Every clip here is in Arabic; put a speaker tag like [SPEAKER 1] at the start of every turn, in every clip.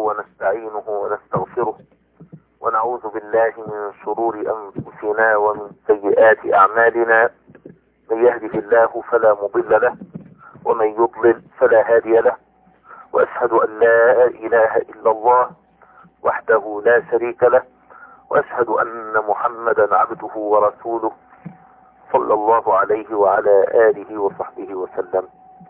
[SPEAKER 1] ونستعينه ونستغفره ونعوذ بالله من شرور أنفسنا ومن سيئات أعمالنا. من يهده الله فلا مضل له ومن يضلل فلا هادي له، وأشهد أن لا إله إلا الله وحده لا شريك له، وأشهد أن محمدا عبده ورسوله صلى الله عليه وعلى آله وصحبه وسلم.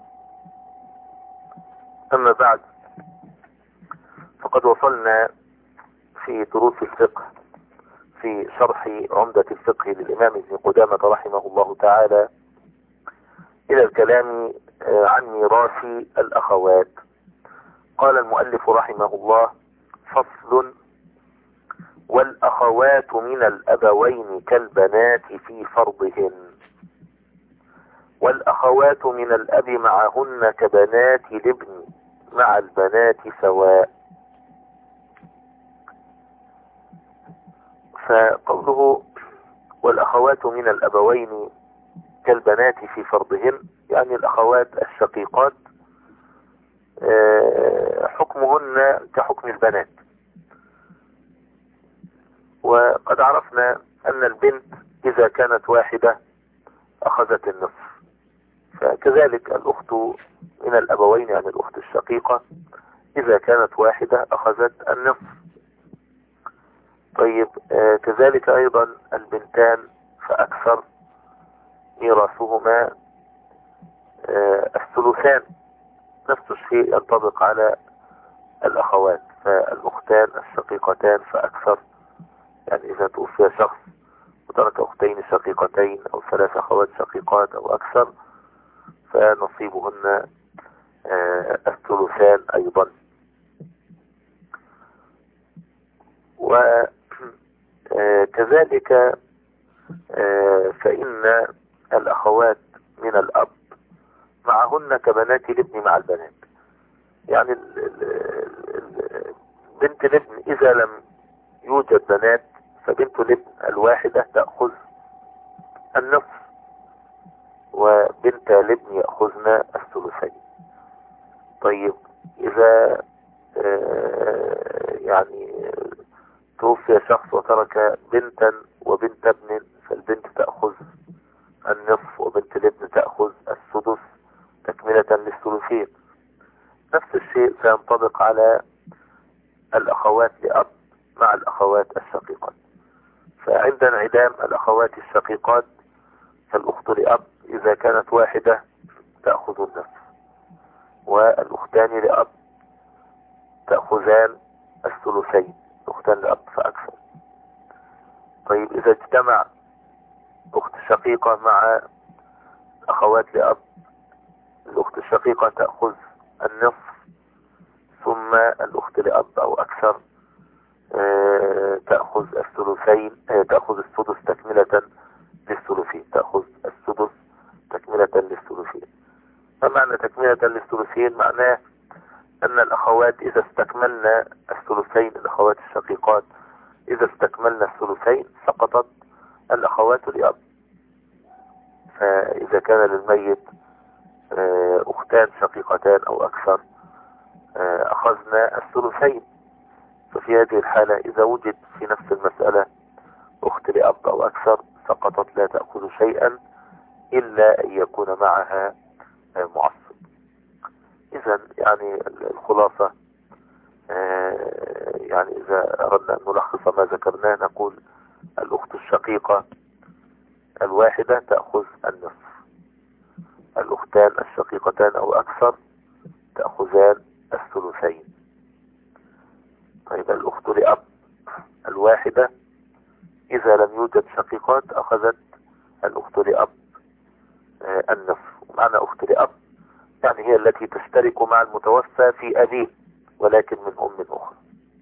[SPEAKER 1] أما بعد، فقد وصلنا في دروس الفقه في شرح عمدة الفقه للإمام ابن قدامة رحمه الله تعالى إلى الكلام عن ميراث الأخوات. قال المؤلف رحمه الله: فصل: والأخوات من الأبوين كالبنات في فرضهن، والأخوات من الأب معهن كبنات الابن مع البنات سواء. فقوله والأخوات من الأبوين كالبنات في فرضهن، يعني الأخوات الشقيقات حكمهن كحكم البنات. وقد عرفنا أن البنت إذا كانت واحدة أخذت النصف، فكذلك الأخت من الأبوين يعني الأخت الشقيقة إذا كانت واحدة أخذت النصف. طيب، كذلك أيضا البنتان فأكثر ميراثهما الثلثان. نفس الشيء ينطبق على الأخوات، فالأختان الشقيقتان فأكثر، يعني إذا توفي شخص وترك أختين شقيقتين أو 3 أخوات شقيقات أو أكثر فنصيبهن الثلثان أيضا. وكذلك فإن الأخوات من الأب معهن كبنات الابن مع البنات، يعني بنت الابن إذا لم يوجد بنات فبنت الابن الواحدة تأخذ النصف، وبنت الابن يأخذن الثلثين. طيب، إذا يعني توفي شخص وترك بنتا وبنت ابن، فالبنت تأخذ النصف وبنت الابن تأخذ السدس تكملة للثلثين. نفس الشيء سينطبق على الأخوات لأب مع الأخوات الشقيقات. فعند انعدام الأخوات الشقيقات فالأخت لأب إذا كانت واحدة تأخذ النصف، والأختان لأب تأخذان الثلثين، الأختان لأب فأكثر. طيب، إذا اجتمع أخت شقيقة مع أخوات لأب، الأخت الشقيقة تأخذ النصف، ثم الأخت لأب أو أكثر تأخذ الثلثين، تأخذ السدس تكملة للثلثين، تأخذ السدس تكملة للثلثين. فمعنى تكملة للثلثين معناه أن الأخوات إذا استكملنا الثلثين، الأخوات الشقيقات إذا استكملنا الثلثين سقطت الأخوات لأب. فإذا كان للميت أختان شقيقتان أو أكثر أخذنا الثلثين. ففي هذه الحالة إذا وجد في نفس المسألة أخت لأب أو أكثر سقطت، لا تأخذ شيئا إلا أن يكون معها معصب. إذن يعني الخلاصة، يعني إذا أردنا أن نلخص ما ذكرناه نقول الأخت الشقيقة الواحدة تأخذ النصف، الأختان الشقيقتان أو أكثر تأخذان الثلثين. طيب، الأخت لأب الواحدة إذا لم يوجد شقيقات أخذت الأخت لأب النصف. ومعنى أخت لأب يعني هي التي تشترك مع المتوفى في أبيه ولكن من أم أخرى.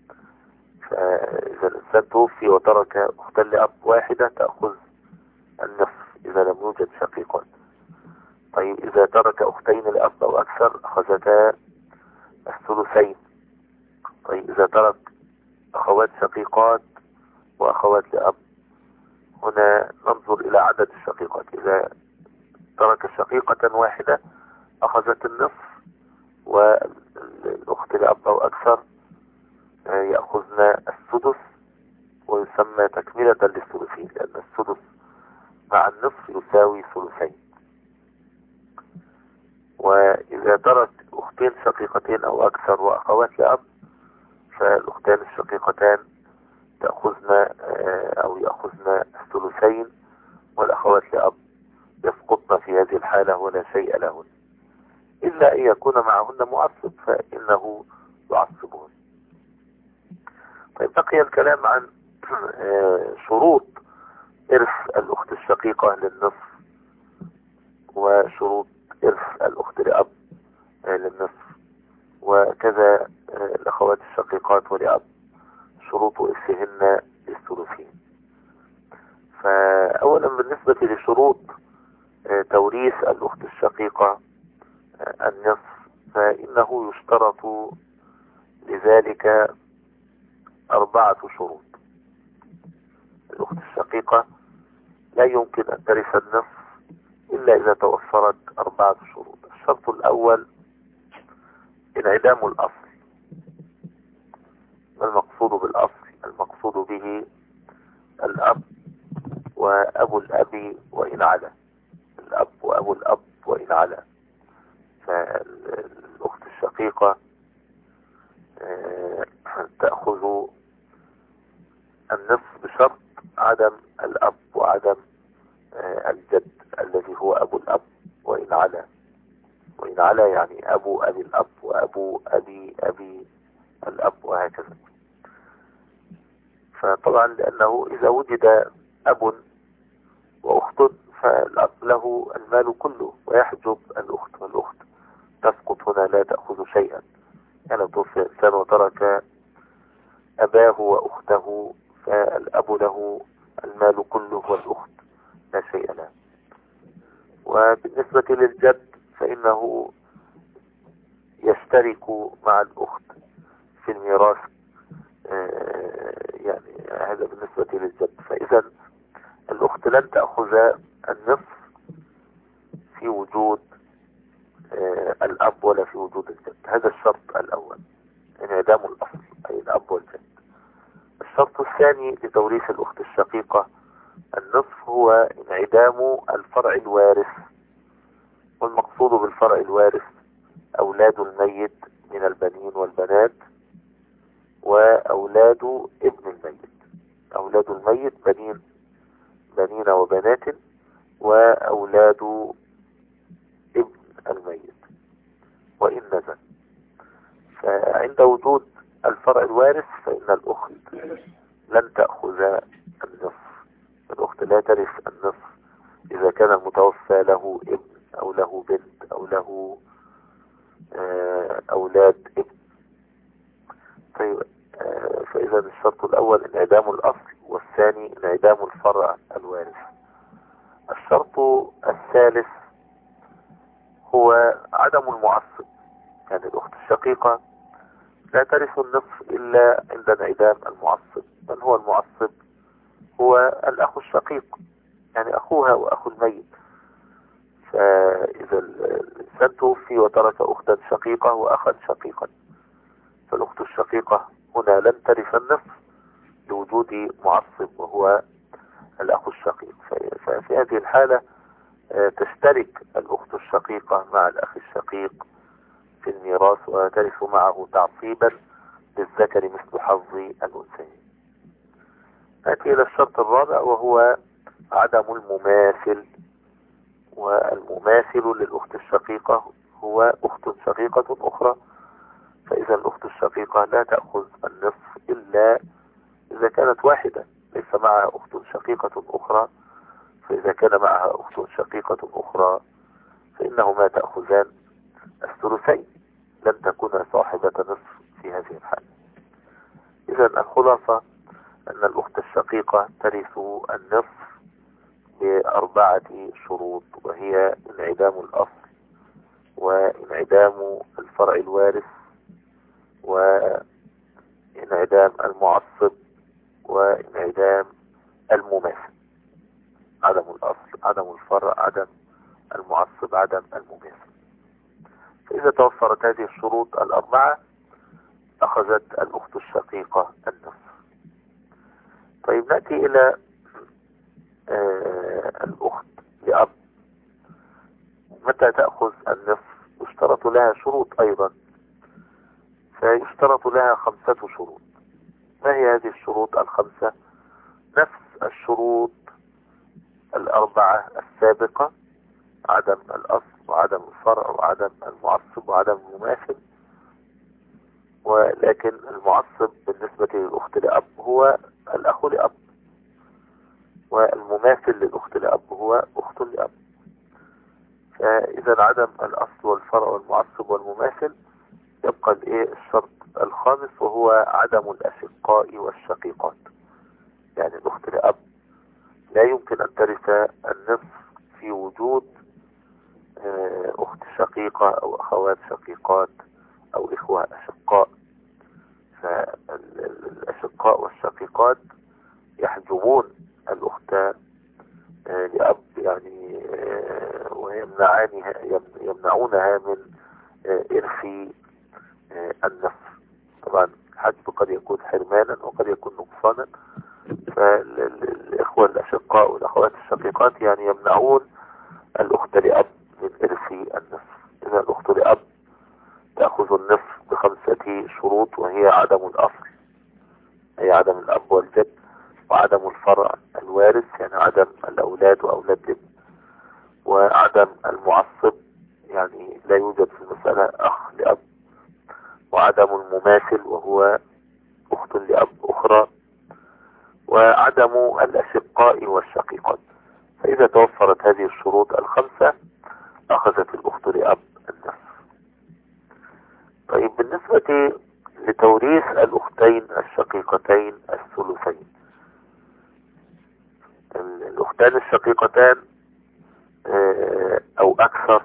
[SPEAKER 1] فإذا الإنسان توفي وترك أختا لأب واحدة تأخذ النصف إذا لم يوجد شقيقات. طيب، إذا ترك أختين لأب أو أكثر أخذتا الثلثين. طيب، إذا ترك أخوات شقيقات وأخوات لأب، هنا ننظر إلى عدد الشقيقات. إذا ترك شقيقة واحدة أخذت النصف، والأخت لأب أو أكثر يأخذن السدس، ويسمى تكملة للثلثين، لأن السدس مع النصف يساوي ثلثين. وإذا ترك أختين شقيقتين أو أكثر وأخوات لأب، فالأختان الشقيقتان تأخذن أو يأخذن الثلثين، والأخوات لأب يسقطن في هذه الحالة ولا شيء لهن، إلا أن يكون معهن معصب فإنه يعصبهن. طيب، بقي الكلام عن شروط إرث الأخت الشقيقة للنصف، وشروط إرث الأخت لأب للنصف، وكذا الأخوات الشقيقات ولأب شروط إرثهن للثلثين. فأولا بالنسبة لشروط توريث الأخت الشقيقة النصف، فإنه يشترط لذلك 4 شروط. الأخت الشقيقة لا يمكن أن ترث النصف إلا إذا توفرت 4 شروط. الشرط الأول انعدام الأصل. ما المقصود بالأصل؟ المقصود به الأب وأبو الأب وإن علا، الأب وأبو الأب وإن علا. فالأخت الشقيقة تأخذ النصف بشرط عدم الأب وعدم الجد الذي هو أبو الأب وإن علا. وإن علا يعني أبو أبي الأب وأبو أبي أبي الأب وهكذا. فطبعا لأنه إذا وجد أب وأخت فالأب له المال كله ويحجب الأخت، والأخت تسقط هنا لا تأخذ شيئا. يعني توفي إنسان وترك أباه وأخته، فالأب له المال كله والأخت لا شيء له. وبالنسبة للجد فإنه يشترك مع الأخت في الميراث، يعني هذا بالنسبة للجد. فإذا الأخت لن تأخذ النصف في وجود الأب ولا في وجود الجد. هذا الشرط الأول، انعدام الأصل أي الأب والجد. الشرط الثاني لتوريث الأخت الشقيقة النصف هو انعدام الفرع الوارث. والمقصود بالفرع الوارث أولاد الميت من البنين والبنات، وأولاد ابن الميت. أولاد الميت بنين وبنات، وأولاد ابن الميت وإن نزل. فعند وجود الفرع الوارث فإن الأخت لن تأخذ النصف. الأخت لا ترث النصف إذا كان المتوفى له ابن أو له بنت أو له أولاد ابن. طيب، فإذا الشرط الأول انعدام الأصل، والثاني انعدام الفرع الوارث. الشرط الثالث هو عدم المعصب. يعني الأخت الشقيقة لا ترث النصف إلا عند انعدام المعصب. من هو المعصب؟ هو الأخ الشقيق، يعني أخوها وأخو الميت. فإذا الإنسان توفي وترك أختا شقيقة وأخا شقيقا، فالأخت الشقيقة هنا لن ترث النصف لوجود معصب وهو الأخ الشقيق. ففي هذه الحالة تشترك الأخت الشقيقة مع الأخ الشقيق في الميراث، وترث معه تعصيبا للذكر مثل حظ الأنثيين. نأتي إلى الشرط الرابع وهو عدم المماثل. والمماثل للأخت الشقيقة هو أخت شقيقة أخرى. فإذا الأخت الشقيقة لا تأخذ النصف إلا إذا كانت واحدة ليس معها أخت شقيقة أخرى. فإذا كان معها أخت شقيقة أخرى فإنهما تأخذان الثلثين، لن تكون صاحبة نصف في هذه الحالة. إذا الخلاصة أن الأخت الشقيقة ترث النصف ب4 شروط، وهي انعدام الأصل، وانعدام الفرع الوارث، وانعدام المعصب، وانعدام المماثل. عدم الأصل، عدم الفرع، عدم المعصب، عدم المماثل. فإذا توفرت هذه الشروط ال4 أخذت الأخت الشقيقة النصف. طيب نأتي إلى الأخت لأب. متى تأخذ النصف؟ يشترط لها شروط أيضا، فيشترط لها 5 شروط. ما هي هذه الشروط ال5؟ نفس الشروط ال4 السابقة: عدم الأصل وعدم الفرع وعدم المعصب وعدم المماثل. ولكن المعصب بالنسبة للأخت لأب هو الأخ لأب، والمماثل للأخت لأب هو أخت لأب. فإذا عدم الأصل والفرع والمعصب والمماثل، يبقى الشرط الخامس وهو عدم الأشقاء والشقيقات. يعني الأخت لأب لا يمكن أن ترث النصف في وجود أخت شقيقة أو أخوات شقيقات أو إخوة أشقاء. فالأشقاء والشقيقات يحجبون الأخت لأب، يعني يمنعونها من إرث النصف. طبعا الحجب قد يكون حرمانا وقد يكون نقصانا، فالإخوة الأشقاء والأخوات الشقيقات يعني يمنعون الأخت لأب من إرث النصف. إذا الأخت لأب تأخذ النصف ب5 شروط، وهي عدم الأصل، هي عدم الأب والجد، وعدم الفرع الوارث يعني عدم الأولاد وأولاد الابن، وعدم المعصب يعني لا يوجد في المسألة أخ لأب، وعدم المماثل وهو أخت لأب أخرى، وعدم الأشقاء والشقيقات. فإذا توفرت هذه الشروط ال5 أخذت الأخت لأب النصف. طيب بالنسبة لتوريث الأختين الشقيقتين الثلثين، الأختان الشقيقتان أو أكثر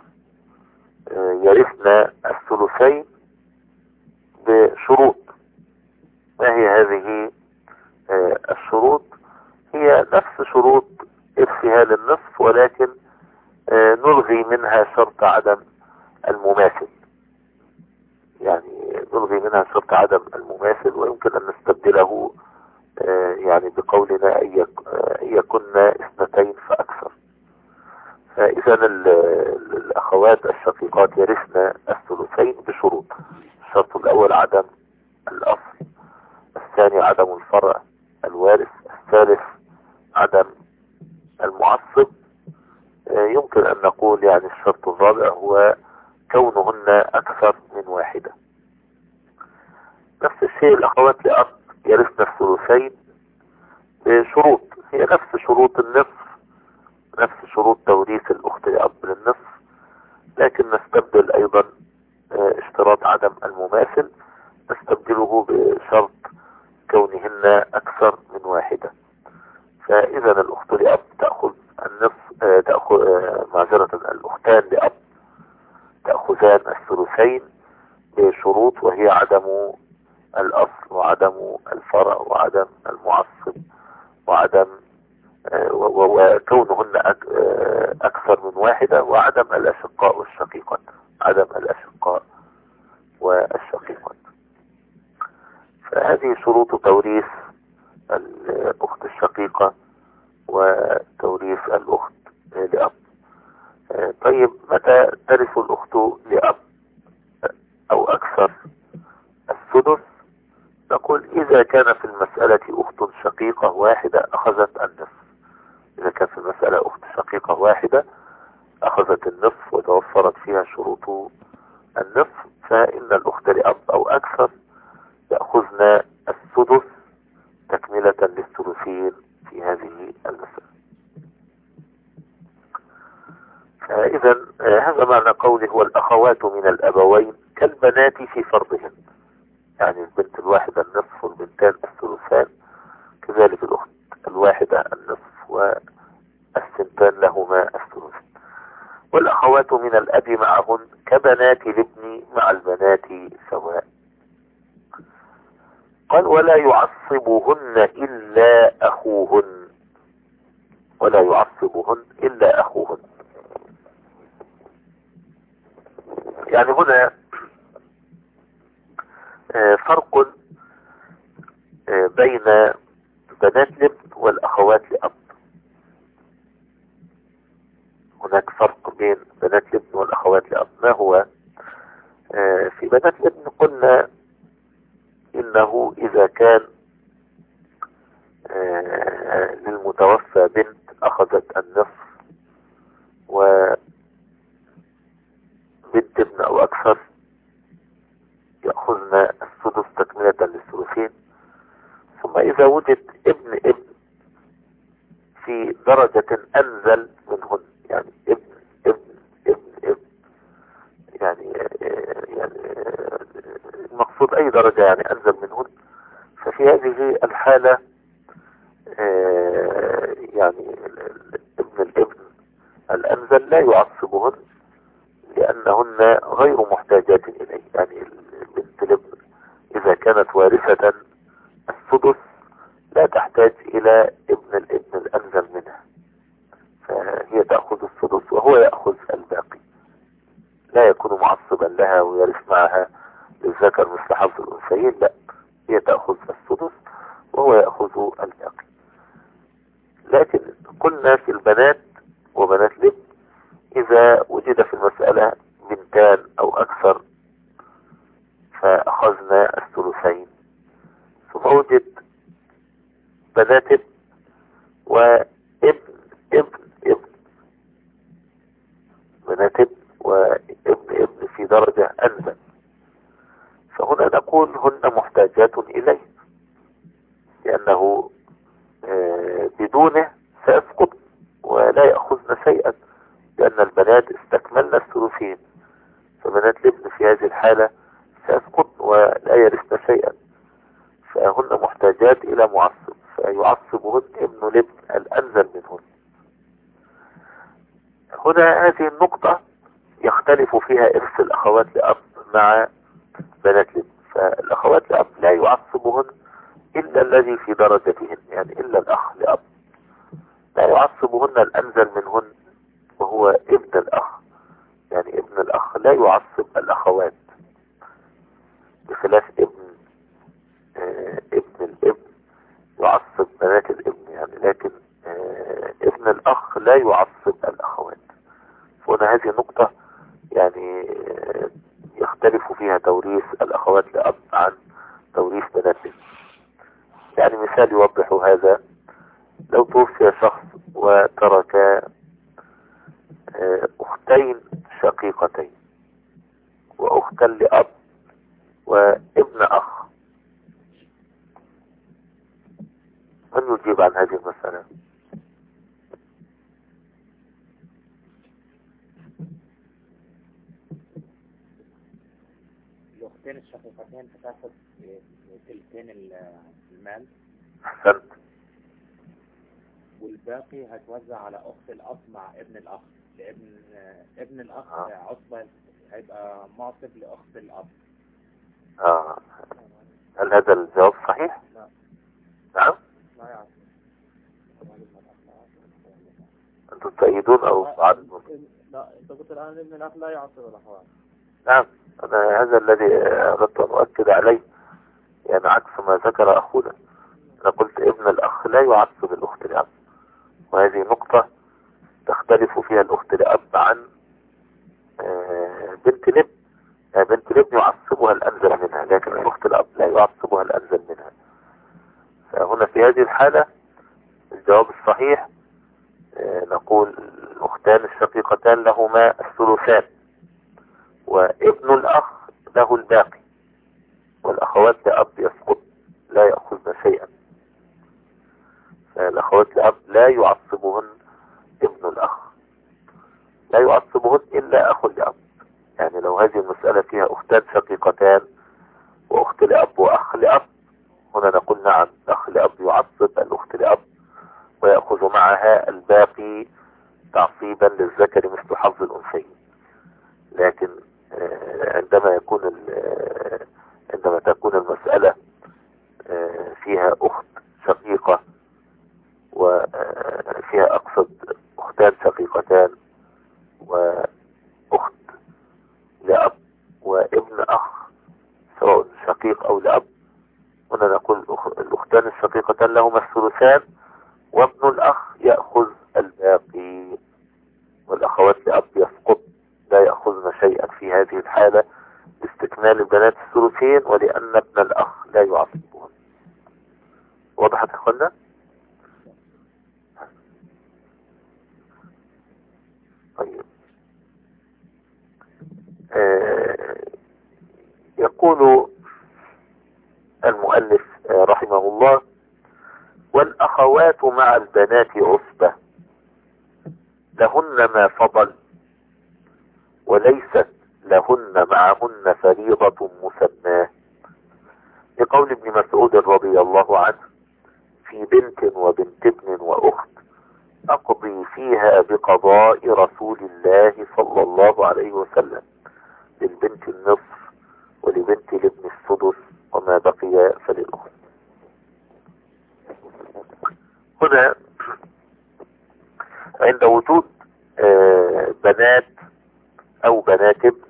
[SPEAKER 1] يرثن الثلثين بشروط. ما هي هذه الشروط؟ هي نفس شروط إرثها للنصف، ولكن نلغي منها شرط عدم المماثل. يعني نلغي منها شرط عدم المماثل، ويمكن أن نستبدله يعني بقولنا أن يكن 2 فأكثر. فإذا الأخوات الشقيقات يرثن الثلثين بشروط: الشرط الأول عدم الأصل، الثاني عدم الفرع الوارث، الثالث عدم المعصب. يمكن أن نقول يعني الشرط الرابع هو كونهن أكثر من واحدة. نفس الشيء الأخوات لأب يرثن الثلثين بشروط، هي نفس شروط النصف، نفس شروط توريث الأخت لأب للنصف، لكن نستبدل أيضا اشتراط عدم المماثل، نستبدله بشرط كونهن أكثر من واحدة. فإذا الأخت لأب تأخذ النصف، معذرة، الأختان لأب تأخذان الثلثين بشروط، وهي عدم الأصل وعدم الفرع وعدم المعصب وعدم وكونهن أكثر من واحدة، وعدم الأشقاء والشقيقات، عدم الأشقاء والشقيقات. فهذه شروط توريث الأخت الشقيقة وتوريث الأخت لأب. طيب متى ترث الأخت لأب أو أكثر السدس؟ نقول إذا كان في المسألة أخت شقيقة واحدة أخذت النصف. إذا كان في المسألة أخت شقيقة واحدة أخذت النصف وتوفرت فيها شروط النصف، فإن الأخت لأب أو أكثر يأخذن السدس تكملة للثلثين في هذه المسألة. فإذا هذا معنى قوله والأخوات من الأبوين كالبنات في فرضهن، يعني البنت الواحدة النصف والبنتان الثلثان، كذلك الأخت الواحدة النصف والسنتان لهما الثلث. والأخوات من الأب معهن كبنات الابن مع البنات سواء. قال ولا يعصبهن إلا أخوهن، ولا يعصبهن إلا أخوهن. يعني هنا فرق بين بنات الابن والأخوات لأب. هناك فرق بين بنات الابن والأخوات لأب. ما هو؟ في بنات الابن قلنا إنه إذا كان للمتوفى بنت أخذت النصف وبنت ابن أو أكثر يأخذن السدس تكملة للثلثين. ثم إذا وجد ابن في درجة أنزل منهن، يعني ابن يعني المقصود أي درجة يعني أنزل منهن، ففي هذه الحالة يعني ابن الابن الأنزل لا يعصبهن لأنهن غير محتاجات إليه. يعني بنت الابن إذا كانت وارثة السدس لا تحتاج إلى ابن الابن الأنزل منها، فهي تأخذ السدس وهو يأخذ الباقي، لا يكون معصبا لها ويرث معها للذكر مثل حظ الأنثيين، لا، هي تأخذ السدس وهو يأخذ الباقي. لكن قلنا في البنات وبنات الابن إذا وجد في المسألة بنتان أو أكثر فأخذنا الثلثين، ثم وجد بنات ابن وابن ابن بنات ابن وابن في درجة أنزل، فهنا نقول هن محتاجات إليه لأنه بدونه سيسقط ولا يأخذن شيئا، لأن البنات استكملن الثلثين، فبنات الابن في هذه الحالة سيسقط ولا يرثن شيئا، فهن محتاجات إلى معصب، فيعصبهن ابن الابن الأنزل منهن. هنا هذه النقطة يختلف فيها إرث الأخوات لأب مع بنات الابن، فالأخوات لأب لا يعصبهن إلا الذي في درجتهن، يعني إلا الأخ لأب لا يعصبهن الأنزل منهن وهو ابن الأخ، يعني ابن الأخ لا يعصب الأخوات بخلاف ابن الابن يعصب بنات الابن يعني، لكن ابن الأخ لا يعصب الأخوات. فهنا هذه نقطة يعني يختلف فيها توريث الأخوات لأب عن توريث بنات الابن. يعني مثال يوضح هذا: لو توفي شخص وترك أختين شقيقتين وأختا لأب وابن أخ، من يجيب عن هذه المسألة؟
[SPEAKER 2] الأختين الشقيقتين هتاخد تلتين المال.
[SPEAKER 1] أحسنت.
[SPEAKER 2] والباقي هتوزع على أخت الأب مع ابن الأخ، لابن ابن الأخ عصبة هيبقى معصب لأخت الأب.
[SPEAKER 1] هل هذا الجواب صحيح؟
[SPEAKER 2] لا.
[SPEAKER 1] نعم؟
[SPEAKER 2] لا يعصب.
[SPEAKER 1] أنتم تأيدون أو تعارضون؟
[SPEAKER 2] لا، أنت قلت الآن ابن الأخ لا يعصب الأخوات.
[SPEAKER 1] نعم، أنا هذا الذي أردت أن أؤكد عليه، يعني عكس ما ذكر أخونا. أنا قلت ابن الأخ لا يعصب الأخت لأب، وهذه نقطة تختلف فيها الأخت لأب عن بنت الابن. بنت الابن يعصبها الأنزل منها، لكن الأخت الأب لا يعصبها الأنزل منها. فهنا في هذه الحالة الجواب الصحيح نقول الأختان الشقيقتان لهما الثلثان وابن الأخ له الباقي، والأخوات لأب يسقط لا يأخذن شيئا، فالأخوات لأب لا يعصبهن ابن الأخ، لا يعصبهن إلا أخ لأب. يعني لو هذه المسألة فيها أختان شقيقتان وأخت لأب وأخ لأب، هنا نقول نعم الأخ لأب يعصب الأخت لأب ويأخذ معها الباقي تعصيبا للذكر مثل حظ الأنثيين. لكن عندما تكون المسألة فيها أخت شقيقة وفيها أقصد أختان شقيقتان وأخت لأب وابن أخ سواء شقيق الأختان الشقيقتان لهما الثلثان، وابن الأخ يأخذ الباقي، والأخوات لأب يسقط لا يأخذن شيئا في هذه الحالة لاستكمال البنات الثلثين، ولأن ابن الأخ لا يعصبون. وضحت أخوانا؟ طيب. يقول المؤلف رحمه الله: والأخوات مع البنات عصبة لهن ما فضل، وليست لهن معهن فريضة مسماه، لقول ابن مسعود رضي الله عنه: في بنت وبنت ابن وأخت أقضي فيها بقضاء رسول الله صلى الله عليه وسلم، للبنت النصف ولبنت الابن السدس وما بقي فللأخت. هنا عند وجود بنات أو بنات ابن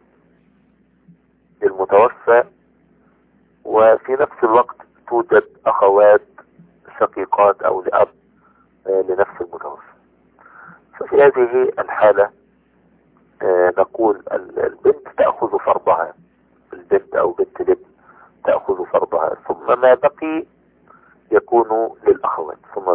[SPEAKER 1] للمتوفى، وفي نفس الوقت توجد أخوات شقيقات أو لأب لنفس المتوفى، ففي هذه الحالة نقول البنت تأخذ فرضها، البنت أو بنت الابن تأخذ فرضها، ثم ما بقي يكون للأخوات،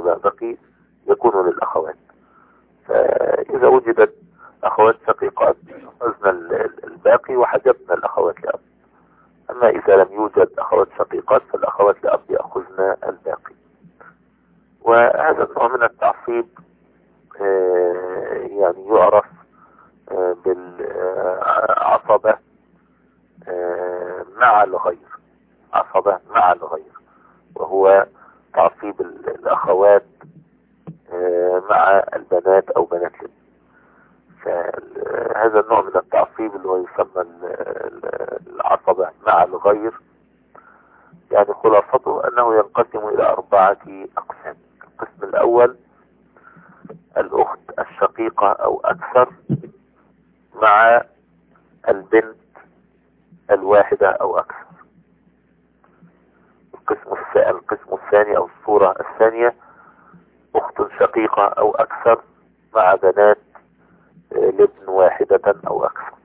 [SPEAKER 1] فإذا وجدت أخوات شقيقات أخذنا الباقي وحجبنا الأخوات لأب. أما إذا لم يوجد أخوات شقيقات فالأخوات لأب يأخذن الباقي. وهذا النوع من التعصيب يعني يعرف بالعصبة مع الغير، وهو تعصيب الأخوات مع البنات أو بنات الابن. فهذا النوع من التعصيب اللي هو يسمى العصبة مع الغير، يعني خلاصته أنه ينقسم إلى 4 أقسام. القسم الأول: الأخت الشقيقة أو أكثر مع البنت الواحدة أو أكثر. القسم الثاني أو الصورة الثانية: أخت شقيقة أو أكثر مع بنات لابن واحدة أو أكثر.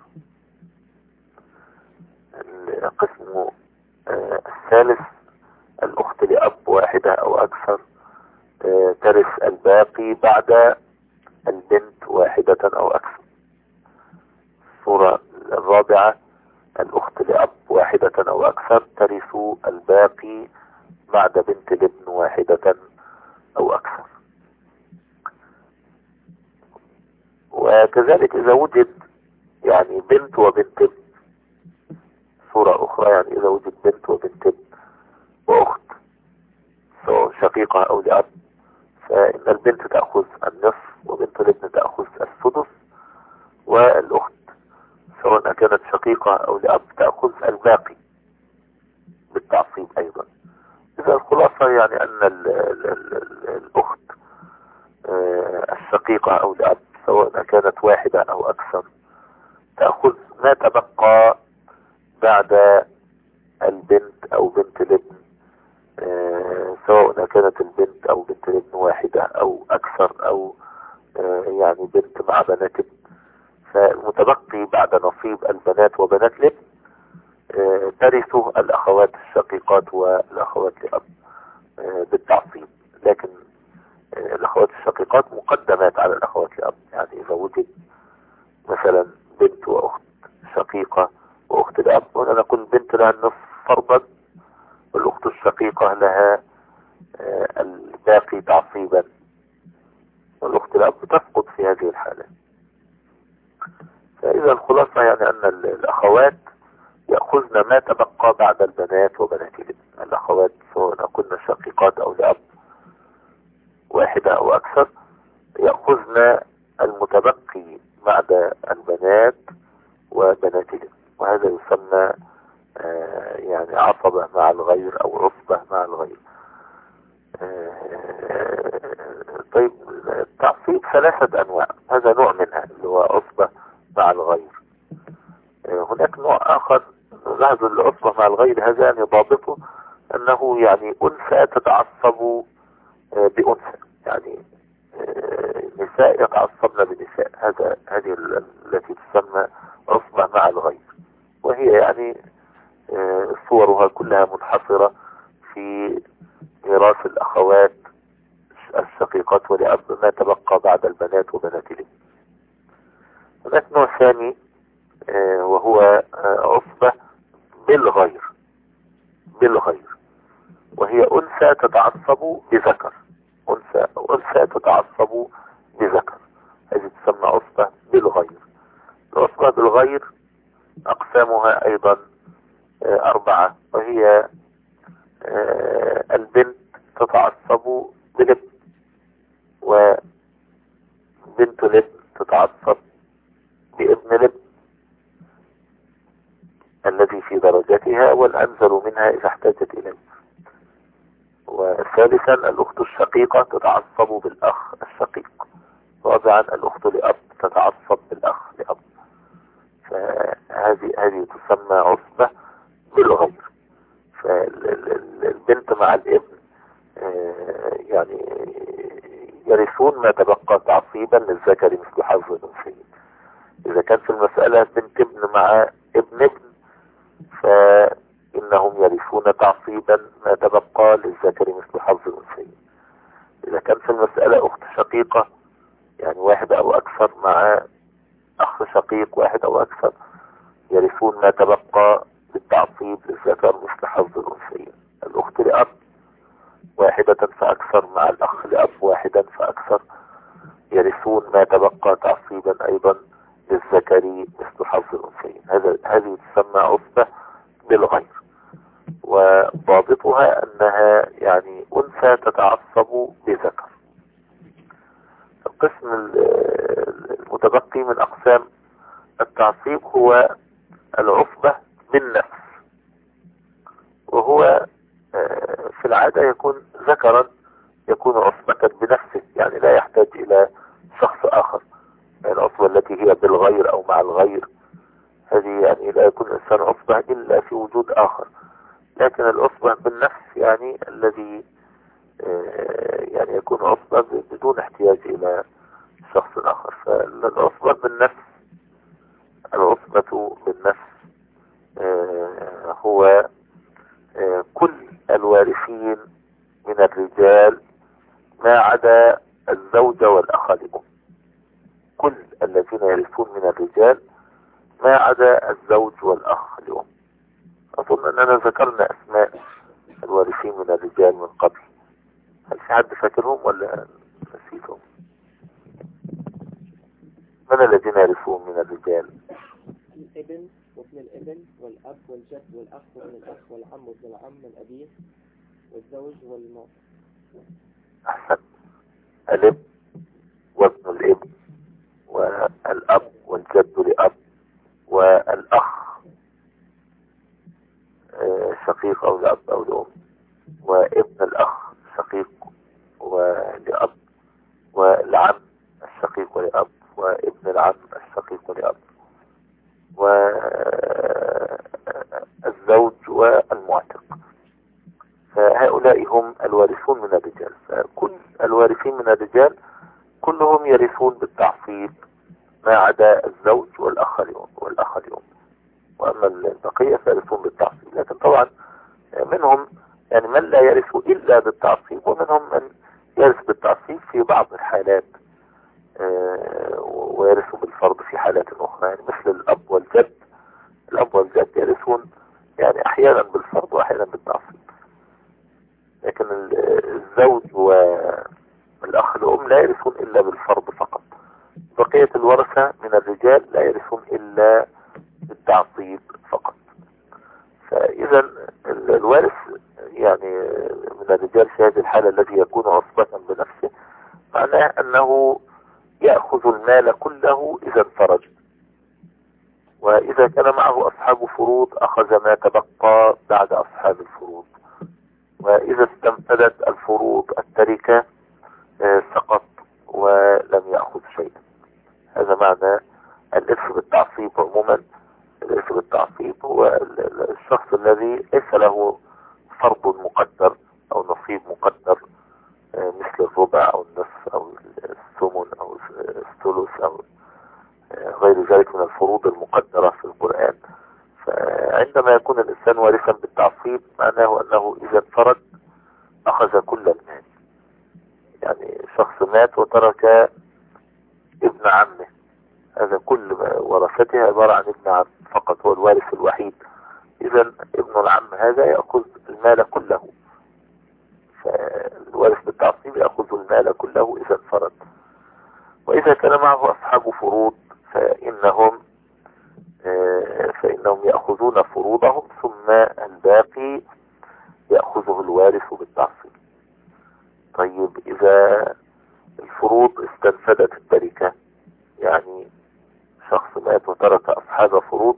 [SPEAKER 1] القسم الثالث: الأخت لأب واحدة أو أكثر ترث الباقي بعد البنت واحدة أو أكثر. الصورة الرابعة: الأخت لأب واحدة أو أكثر ترث الباقي بعد بنت الابن واحدة أو أكثر. وكذلك إذا وجد يعني بنت وبنت ابن، صورة أخرى يعني إذا وجد بنت وبنت ابن وأخت سواء شقيقة أو لأب، فإن البنت تأخذ النصف وبنت الابن تأخذ السدس، والأخت سواء كانت شقيقة أو لأب تأخذ الباقي بالتعصيب أيضا. إذا الخلاصة يعني أن الأخت الشقيقة أو لأب سواء كانت واحدة أو أكثر تأخذ ما تبقى بعد البنت أو بنت الابن، سواء كانت البنت أو بنت الابن واحدة أو أكثر، أو يعني بنت مع بنات ابن. فالمتبقي بعد نصيب البنات وبنات الابن ترثه الأخوات الشقيقات والأخوات لأب بالتعصيب، لكن الأخوات الشقيقات مقدمات على الأخوات لأب. يعني إذا وجد مثلا بنت وأخت شقيقة وأخت لأب، هنا نقول البنت لها النصف فرضا والأخت الشقيقة لها الباقي تعصيبا، والأخت لأب تسقط في هذه الحالة. فإذا الخلاصة يعني أن الأخوات يأخذن ما تبقى بعد البنات وبنات الابن. الأخوات سواء كن شقيقات أو لأب واحدة أو أكثر يأخذن المتبقي بعد البنات وبنات الابن، وهذا يسمى يعني عصبة مع الغير أو عصبة مع الغير. طيب، التعصيب 3 أنواع، هذا نوع منها اللي هو عصبة مع الغير. هناك نوع آخر، لاحظوا العصبة مع الغير هذا يعني ضابطه أنه يعني أنثى تتعصب بأنثى، يعني نساء يتعصبن بنساء، هذه التي تسمى عصبة مع الغير، وهي يعني صورها كلها منحصرة في ميراث الأخوات الشقيقات ولأب ما تبقى بعد البنات وبنات الابن. هناك نوع ثاني وهو عصبة بالغير، وهي أنثى تتعصب بذكر، أنثى تتعصب بذكر، هذه تسمى عصبة بالغير. العصبة بالغير أقسامها أيضا 4، وهي البنت تتعصب بالابن، وبنت الابن تتعصب بابن الابن الذي في درجتها والأنزل منها إذا احتاجت إليه. وثالثا الأخت الشقيقة تتعصب بالأخ الشقيق. رابعا الأخت لأب تتعصب بالأخ لأب. فهذه تسمى عصبة بالغير. فالبنت مع الابن يعني يرثون ما تبقى تعصيبا للذكر مثل حظ الأنثيين. إذا كان في المسألة بنت ابن مع ابن ابن فإنهم يرثون تعصيبا ما تبقى للذكر مثل حظ الأنثيين. إذا كان في المسألة أخت شقيقة يعني واحد أو أكثر مع أخ شقيق واحد أو أكثر يرثون ما تبقى بالتعصيب للذكر مثل حظ الأنثيين. الأخت لأب واحدة فأكثر مع الأخ لأب واحدا فأكثر يرثون ما تبقى تعصيبا أيضا للذكر مثل حظ الأنثيين. هذه تسمى عصبة بالغير، وضابطها أنها يعني أنثى تتعصب بذكر. القسم المتبقي من أقسام التعصيب هو العصبة بالنفس، وهو في العادة يكون ذكرا يكون عصبة بنفسه، يعني لا يحتاج إلى شخص آخر. العصبة التي هي بالغير أو مع الغير هذه يعني لا يكون الإنسان عصبة إلا في وجود آخر. لكن العصبة بالنفس يعني الذي يعني يكون عصبة بدون احتياج إلى شخص آخر. فالعصبة بالنفس، العصبة بالنفس هو كل الوارثين من الرجال ما عدا الزوج والأخ لأم. كل الذين يرثون من الرجال ما عدا الزوج والأخ لأم. أظن أننا ذكرنا أسماء الوارثين من الرجال من قبل. هل في حد فاكرهم ولا نسيتهم؟ من الذين يرثون من الرجال؟
[SPEAKER 3] الابن وابن الابن والأب والجد والأخ وابن الأخ والعم وابن العم والأبي والزوج والموت.
[SPEAKER 1] أحسن. الابن وابن الابن والأب والجد لأب والأخ شقيق أو لأب أو لأم، وابن الأخ شقيق ولأب، والعم الشقيق ولأب، وابن العم الشقيق ولأب، والزوج والمعتق. فهؤلاء هم الوارثون من الرجال. فكل الوارثين من الرجال كلهم يرثون بالتعصيب ما عدا الزوج والأخ لأم. وأما البقية فيرثون بالتعصيب. لكن طبعا منهم يعني من لا يرث إلا بالتعصيب، ومنهم من يرث بالتعصيب في بعض الحالات ويرث بالفرض في حالات أخرى، يعني مثل الأب والجد. الأب والجد يرثون يعني أحيانا بالفرض وأحيانا بالتعصيب. لكن الزوج والأخ الأم لا يرثون إلا بالفرض فقط. بقية الورثة من الرجال لا يرثون إلا بالتعصيب فقط. فإذا الوارث يعني من الرجال في هذه الحالة الذي يكون عصبة بنفسه معناه أنه يأخذ المال كله إذا انفرد، وإذا كان معه أصحاب فروض أخذ ما تبقى بعد أصحاب الفروض، وإذا استنفدت الفروض التركة سقط ولم يأخذ شيئا. هذا معنى الإرث بالتعصيب عموما. الإرث بالتعصيب هو الشخص الذي ليس له فرض مقدر أو نصيب مقدر، مثل الربع أو النصف أو الثمن أو الثلث أو غير ذلك من الفروض المقدرة في القرآن. فعندما يكون الإنسان وارثا بالتعصيب معناه أنه إذا انفرد أخذ كل المال. يعني شخص مات وترك ابن عمه، هذا كل ورثته عبارة عن ابن عم فقط، هو الوارث الوحيد. إذا ابن العم هذا يأخذ المال كله، فالوارث بالتعصيب يأخذ المال كله إذا انفرد. وإذا كان معه أصحاب فروض فإنهم يأخذون فروضهم، ثم الباقي يأخذه الوارث بالتعصيب. طيب إذا الفروض استنفدت التركة، يعني شخص مات وترك أصحاب فروض،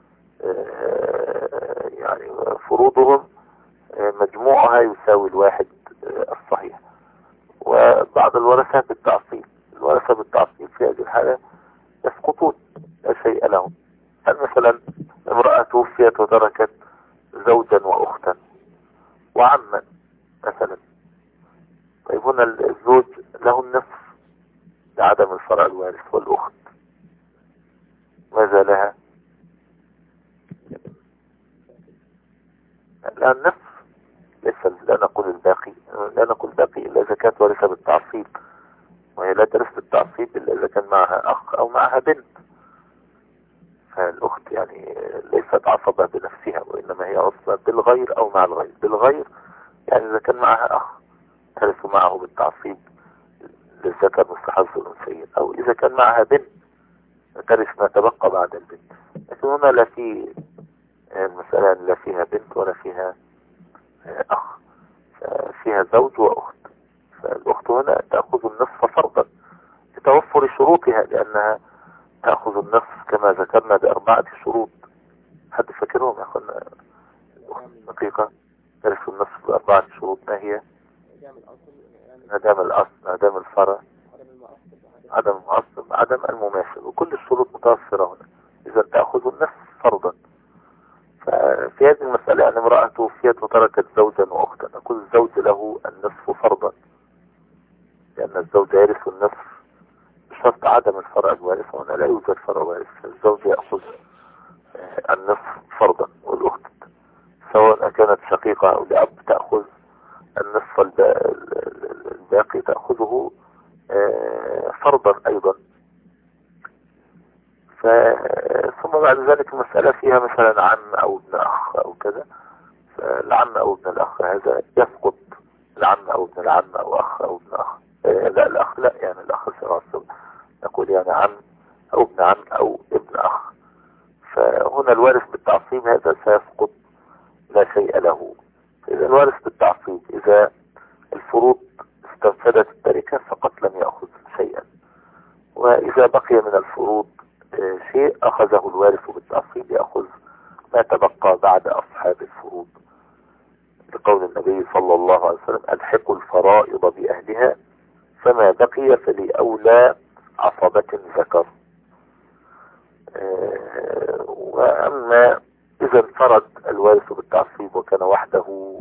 [SPEAKER 1] يعني فروضهم مجموعها يساوي الواحد الصحيح، وبعض الورثة بالتعصيب، الورثة بالتعصيب في هذه الحالة يسقطون لا شيء لهم. مثلا امرأة توفيت وتركت زوجا وأختا وعما مثلا، طيب هنا الزوج له النصف لعدم الفرع الوارث، والأخت ماذا لها؟ لا النصف، ليس لا نقول الباقي، لا نقول باقي إلا إذا كانت وارثة بالتعصيب، وهي لا ترث بالتعصيب إلا إذا كان معها أخ أو معها بنت. فالأخت يعني ليست عصبة بنفسها، وإنما هي عصبة بالغير أو مع الغير. بالغير يعني إذا كان معها أخ ترث معه بالتعصيب للذكر مثل حظ الأنثيين، أو إذا كان معها بنت ترث ما تبقى بعد البنت. لكن هنا لا في المسألة لا فيها بنت ولا فيها أخ، فيها زوج وأخت. فالأخت هنا تأخذ النصف فرضا لتوفر شروطها، لأنها تأخذ النصف كما ذكرنا ب4 شروط. حد فاكرهم يا أخوانا؟ دقيقة. ترث النصف ب4 شروط، ما هي؟ عدم الأصل، عدم الفرع، عدم المعصب، عدم المماثل، وكل الشروط متوفرة هنا. إذا تأخذ النصف فرضا. ففي هذه المسألة يعني امرأة توفيت وتركت زوجا وأختا، نقول الزوج له النصف فرضا، لأن الزوج يرث النصف بشرط عدم الفرع الوارث، وهنا لا يوجد فرع وارث، فالزوج يأخذ النصف فرضا، والأخت سواء كانت شقيقة أو لأب تأخذ النصف الباقي تأخذه فرضا أيضا. ثم بعد ذلك المسألة فيها مثلا عم أو ابن أخ أو كذا، فالعم أو ابن الأخ هذا يسقط، العم أو ابن العم أو أخ أو ابن أخ، لا الأخ لا، يعني الأخ سيعصب، نقول يعني عم أو ابن عم أو ابن أخ. فهنا الوارث بالتعصيب هذا سيسقط لا شيء له. إذا الوارث بالتعصيب إذا الفروض استنفدت التركة فقط لم يأخذ شيئا، وإذا بقي من الفروض شيء أخذه الوارث بالتعصيب، يأخذ ما تبقى بعد أصحاب الفروض، لقول النبي صلى الله عليه وسلم: ألحقوا الفرائض بأهلها فما بقي فلأولى عصبة ذكر. وأما إذا انفرد الوارث بالتعصيب وكان وحده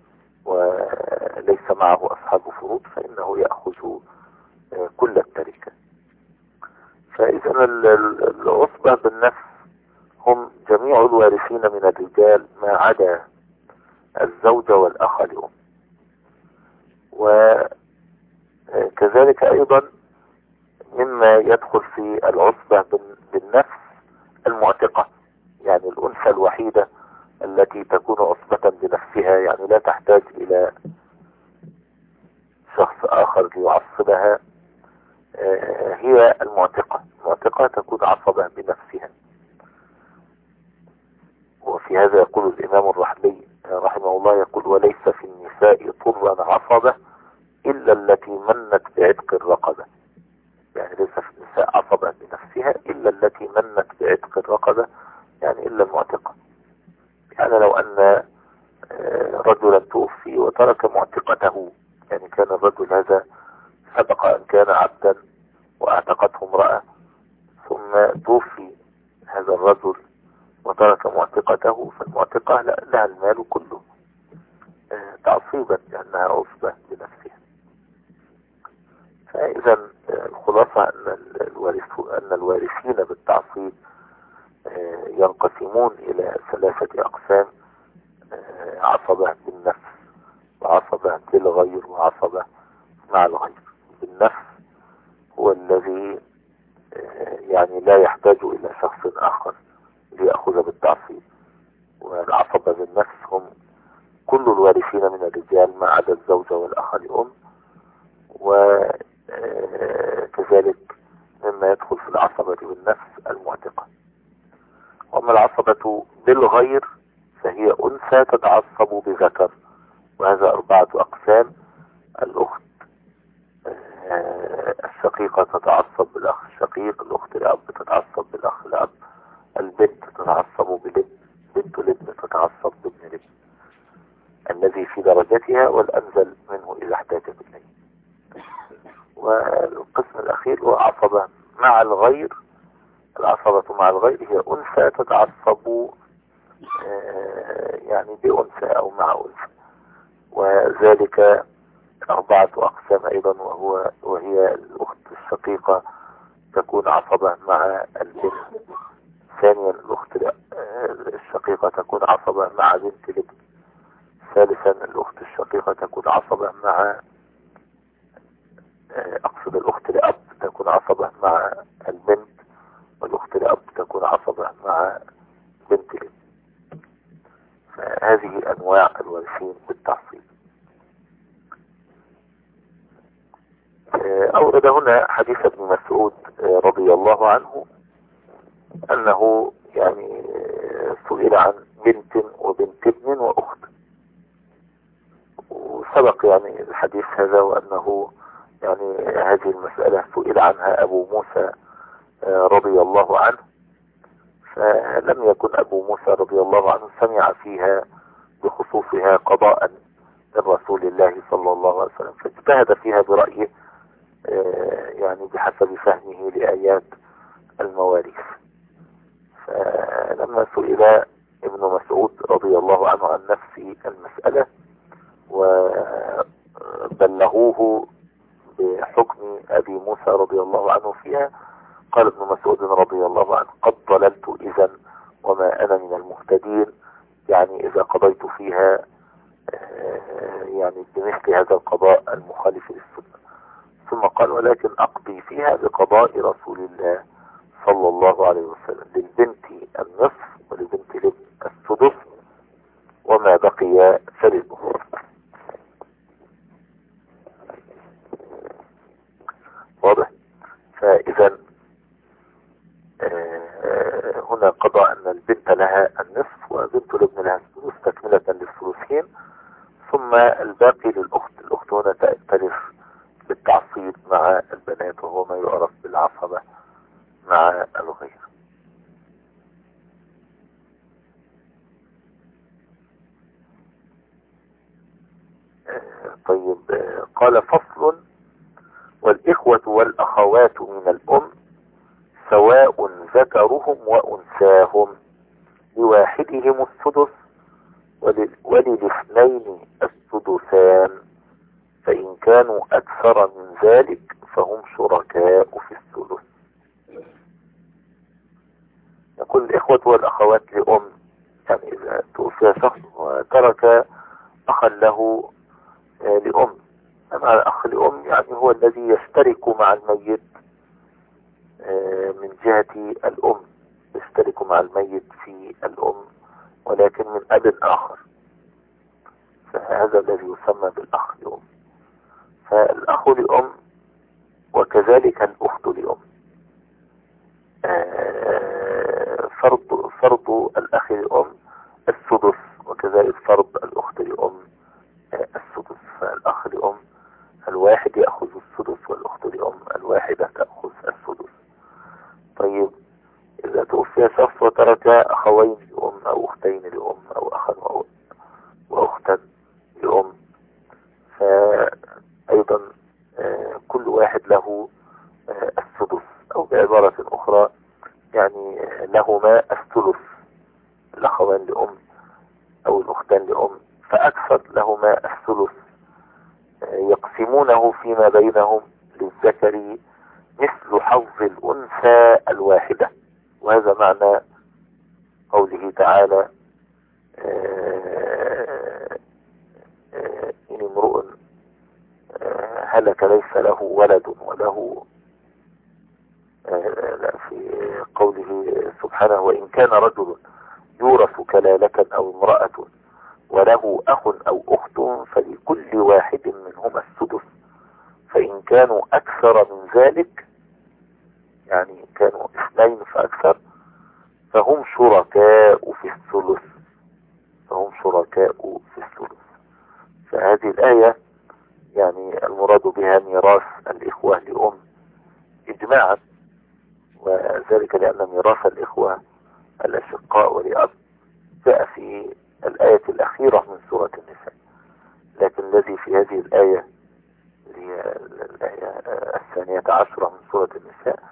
[SPEAKER 1] وليس معه أصحاب فروض فإنه يأخذ كل التركة. فإذا العصبة بالنفس هم جميع الوارثين من الرجال ما عدا الزوجة والأخ لأم. وكذلك أيضا مما يدخل في العصبة بالنفس المعتقة، يعني الأنثى الوحيدة التي تكون عصبة بنفسها، يعني لا تحتاج إلى شخص آخر ليعصبها، هي المعتقة. المعتقة تكون عصبة بنفسها. وفي هذا يقول الإمام الرحبي رحمه الله، يقول: وليس في النساء طرا عصبة إلا التي منت بعتق الرقبة. يعني ليس في النساء عصبة بنفسها إلا التي منت بعتق الرقبة، يعني إلا المعتقة. يعني لو أن رجلا توفي وترك معتقته، يعني كان الرجل هذا سبق أن كان عبدا واعتقته امرأة، ثم توفي هذا الرجل وترك معتقته، فالمعتقة لها المال كله، تعصيبا لأنها عصبة بنفسها. فإذا الخلاصة أن الوارثين بالتعصيب ينقسمون إلى 3 أقسام: عصبة بالنفس، وعصبة بالغير، وعصبة مع الغير. بالنفس هو الذي يعني لا يحتاج إلى شخص آخر ليأخذ بالتعصيب. والعصبة بالنفس هم كل الوارثين من الرجال ما عدا الزوجة والأخ لأم، وكذلك مما يدخل في العصبة بالنفس المعتقة. وأما العصبة بالغير فهي أنثى تتعصب بذكر، وهذا 4 أقسام: الأخت الشقيقة تتعصب بالأخ الشقيق، الأخت الأب تتعصب بالأخ الأب، البنت تتعصب ببنت، بنت الابن تتعصب بابن الابن، الذي في درجتها والأنزل منه إذا احتاجت إليه. والقسم الأخير هو عصبة مع الغير. العصبة مع الغير هي أنثى تتعصب يعني بأنثى أو مع أنثى، وذلك 4 أقسام أيضا، وهي الأخت الشقيقة تكون عصبة مع البنت. ثانيا الأخت الشقيقة تكون عصبة مع بنت الابن. ثالثا الأخت الشقيقة تكون عصبة مع أقصد الأخت الأب تكون عصبة مع البنت، والأخت الأب تكون عصبة مع بنت الابن. فهذه أنواع الوارثين بالتعصيب. أورد هنا حديث ابن مسعود رضي الله عنه أنه يعني سئل عن بنت وبنت ابن وأخت، وسبق يعني الحديث هذا، وأنه يعني هذه المسألة سئل عنها أبو موسى رضي الله عنه، فلم يكن أبو موسى رضي الله عنه سمع فيها بخصوصها قضاء من رسول الله صلى الله عليه وسلم، فاجتهد فيها برأيه يعني بحسب فهمه لآيات المواريث. فلما سئل ابن مسعود رضي الله عنه عن نفس المسألة وبلغوه بحكم أبي موسى رضي الله عنه فيها، قال ابن مسعود رضي الله عنه: قد ضللت إذا وما أنا من المهتدين، يعني إذا قضيت فيها يعني بمثل هذا القضاء المخالف للسنة. ثم قال: ولكن أقضي فيها بقضاء رسول الله صلى الله عليه وسلم، للبنت النصف ولبنت الابن السدس، وما بقي فللأخت. واضح؟ فإذا هنا قضى أن البنت لها النصف وبنت الابن لها السدس تكملة للثلثين، ثم الباقي للأخت. الأخت هنا تأتلف بالتعصيب مع البنات، وهو ما يعرف بالعصبة مع الغير. طيب، قال: فصل: والإخوة والأخوات من الأم سواء ذكرهم وأنثاهم، لواحدهم السدس وللاثنين السدسان، فإن كانوا أكثر من ذلك فهم شركاء في الثلث. يقول: الإخوة والأخوات لأم، يعني إذا توفي شخص وترك أخا له لأم، أما الأخ لأم يعني هو الذي يشترك مع الميت من جهة الأم، يشترك مع الميت في الأم ولكن من أب آخر، فهذا الذي يسمى بالأخ لأم. فالأخ لأم وكذلك الأخت لأم، فرض الأخ لأم السدس، وكذلك فرض الأخت لأم السدس. فالأخ لأم الواحد يأخذ السدس، والأخت لأم الواحدة تأخذ السدس. طيب، إذا توفي شخص وترك أخوين لأم أو أختين لأم أو أخا وأختا لأم، فأيضا كل واحد له السدس، أو بعبارة أخرى يعني لهما الثلث، الأخوان لأم أو الأختان لأم فأكثر لهما ويقسمونه فيما بينهم للذكر مثل حظ الأنثى الواحدة. وهذا معنى قوله تعالى إن امرؤ هلك ليس له ولد وله لا، في قوله سبحانه وإن كان رجل يورث كلالة أو امرأة وله أخ أو أخت فلكل واحد منهما السدس فإن كانوا أكثر من ذلك، يعني كانوا اثنين فأكثر، فهم شركاء في الثلث. فهذه الآية يعني المراد بها ميراث الإخوة لأم إجماعا، وذلك لأن ميراث الإخوة الأشقاء ولأب جاء في الآية الأخيرة من سورة النساء، لكن الذي في هذه الآية هي الآية 12 من سورة النساء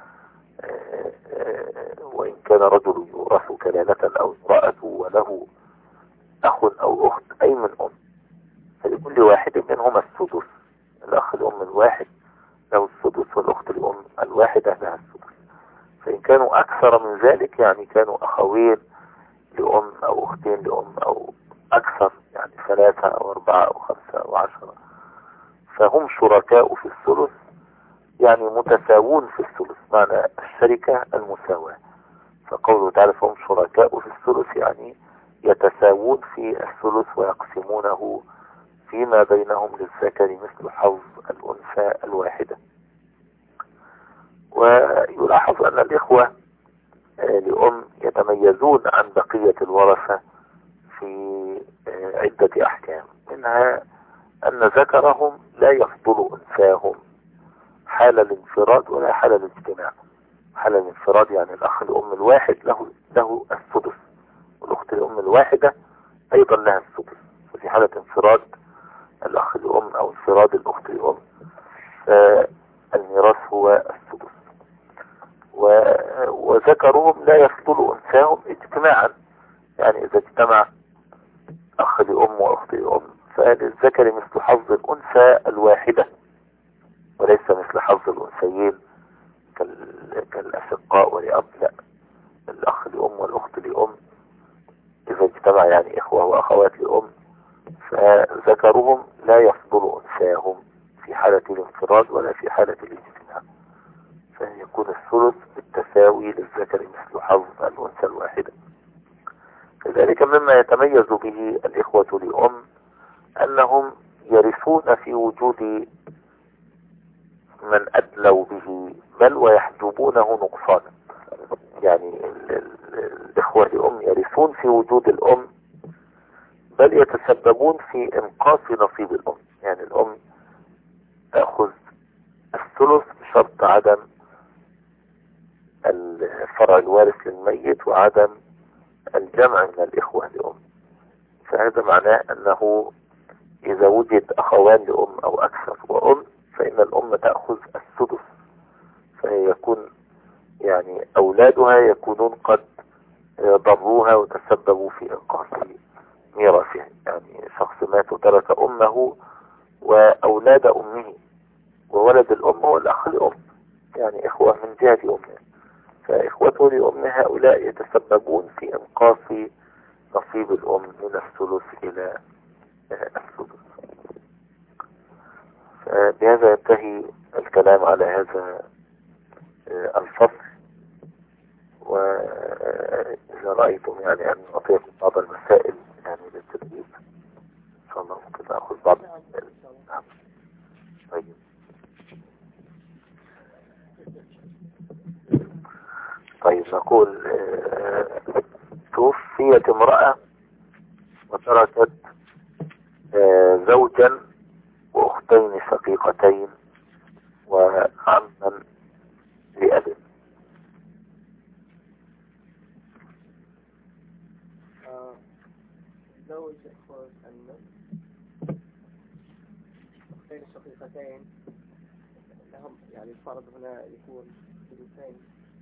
[SPEAKER 1] وإن كان رجل يورث كلالة أو امرأة وله أخ أو أخت أي من أم فلكل واحد منهما السدس. الأخ الأم الواحد له السدس والأخت الأم الواحدة لها السدس. فإن كانوا أكثر من ذلك يعني كانوا أخوين لأم أو أختين لأم أو أكثر، يعني 3 أو 4 أو 5 أو 10، فهم شركاء في الثلث، يعني متساوون في الثلث، معنى الشركة المساواة. فقوله تعالى فهم شركاء في الثلث يعني يتساوون في الثلث ويقسمونه فيما بينهم للذكر مثل حظ الأنثى الواحدة. ويلاحظ أن الإخوة لأم يتميزون عن بقية الورثة في عدة أحكام، منها أن ذكرهم لا يفضل أنثاهم حال الانفراد ولا حال الاجتماع. حال الانفراد يعني الأخ الأم الواحد له السدس، والأخت الأم الواحدة أيضا لها السدس. وفي حالة انفراد الأخ الأم أو انفراد الأخت الأم فالميراث هو السدس. وذكرهم لا يفضل أنثاهم اجتماعا، يعني إذا اجتمع أخ لأم وأخت لأم فللذكر مثل حظ الأنثى الواحدة وليس مثل حظ الأنثيين كالأشقاء ولأب. لا، الأخ لأم والأخت لأم إذا اجتمع يعني إخوة وأخوات لأم فذكرهم لا يفضل أنثاهم في حالة الانفراد ولا في حالة الاجتماع، فيكون الثلث بالتساوي للذكر مثل حظ الأنثى الواحدة. كذلك مما يتميز به الإخوة لأم أنهم يرثون في وجود من أدلوا به بل ويحجبونه نقصانا. يعني الإخوة لأم يرثون في وجود الأم بل يتسببون في إنقاص نصيب الأم. يعني الأم تأخذ الثلث بشرط عدم الفرع الوارث للميت وعدم الجمع من الإخوة لأم. فهذا معناه أنه إذا وجد أخوان لأم أو أكثر وأم فإن الأم تأخذ السدس، فيكون يعني أولادها يكونون قد ضروها وتسببوا في إنقاص ميراثها. يعني شخص مات وترك أمه وأولاد أمه وولد الأم هو الأخ لأم، يعني إخوة من جهة أمه، فإخوته لأم هؤلاء يتسببون في إنقاص نصيب الأم من الثلث إلى السدس. فبهذا ينتهي الكلام على هذا الفصل. وإذا رأيتم يعني أن أعطيكم بعض المسائل يعني للتدريب إن شاء الله ممكن أخذ بعض المسائل. طيب نقول توفيت امرأة وتركت زوجا وأختين شقيقتين وعما لأب.
[SPEAKER 3] زوج إخوة النصف، أختين شقيقتين لهم يعني الفرض هنا يكون ثلثين،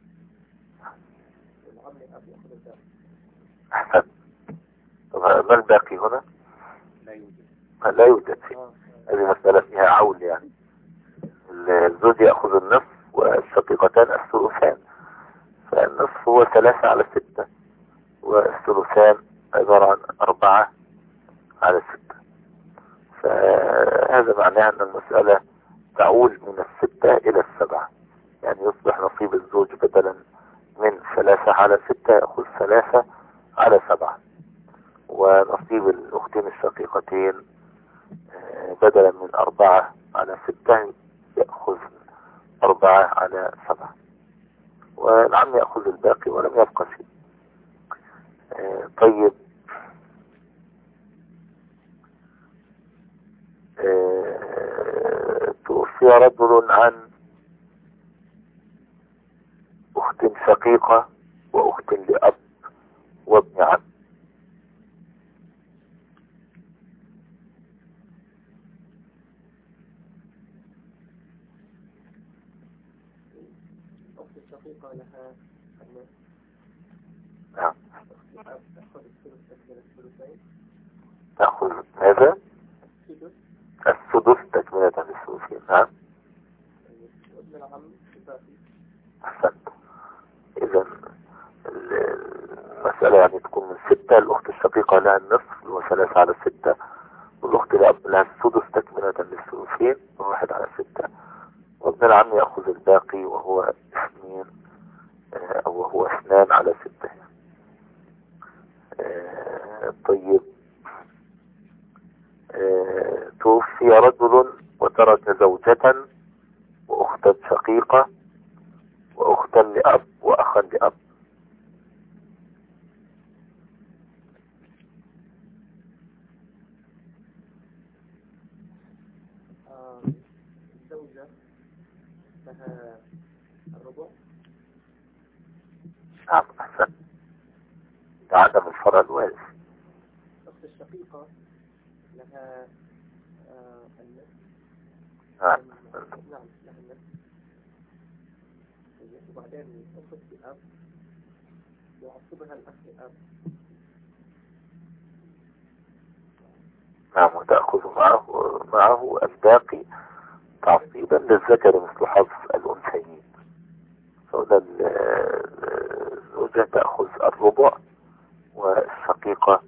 [SPEAKER 3] والعم الأب يأخذ الباقي.
[SPEAKER 1] أحسن. ما الباقي هنا؟
[SPEAKER 2] لا يوجد.
[SPEAKER 1] لا يوجد فيه. هذه مسألة فيها عول يعني. الزوج يأخذ النصف والشقيقتان الثلثان، فالنصف هو 3/6، والثلثان عبارة عن 4/6. فهذا معناه أن المسألة تعول من 6 إلى 7، يعني يصبح نصيب الزوج بدلا من 3/6 يأخذ 3/7، ونصيب الأختين الشقيقتين بدلا من 4/6 يأخذ 4/7، والعم يأخذ الباقي ولم يبقى شيء. طيب، توفي رجل عن أخت شقيقة وأخت لأب وابن عم.
[SPEAKER 3] أخت الشقيقة لها النصف.
[SPEAKER 1] نعم.
[SPEAKER 3] تأخذ الثلث تكملة الثلثين.
[SPEAKER 1] تأخذ ماذا؟
[SPEAKER 3] السدس.
[SPEAKER 1] السدس تكملة للثلثين. نعم.
[SPEAKER 3] وابن العم الباقي.
[SPEAKER 1] أحسنت. إذا المسألة يعني تكون من 6، الأخت الشقيقة لها النصف اللي هو 3/6، والأخت الأب لها السدس تكملة للثلثين 1/6، وابن العم يأخذ الباقي وهو 2 أو وهو 2/6. طيب، توفي رجل وترك زوجة وأختا شقيقة وأختا لأب وأخا لأب.
[SPEAKER 3] الزوجة لها الربع.
[SPEAKER 1] نعم، أحسن. عدم الفرع الوارث.
[SPEAKER 3] الأخت الشقيقة لها النصف.
[SPEAKER 1] نعم.
[SPEAKER 3] نعم لها النصف. وبعدين أخت الأب يعصبها الأخ الأب.
[SPEAKER 1] نعم، وتأخذ معه الباقي تعصيبا للذكر مثل حظ الأنثيين. فهنا الزوجة تأخذ الربع والشقيقة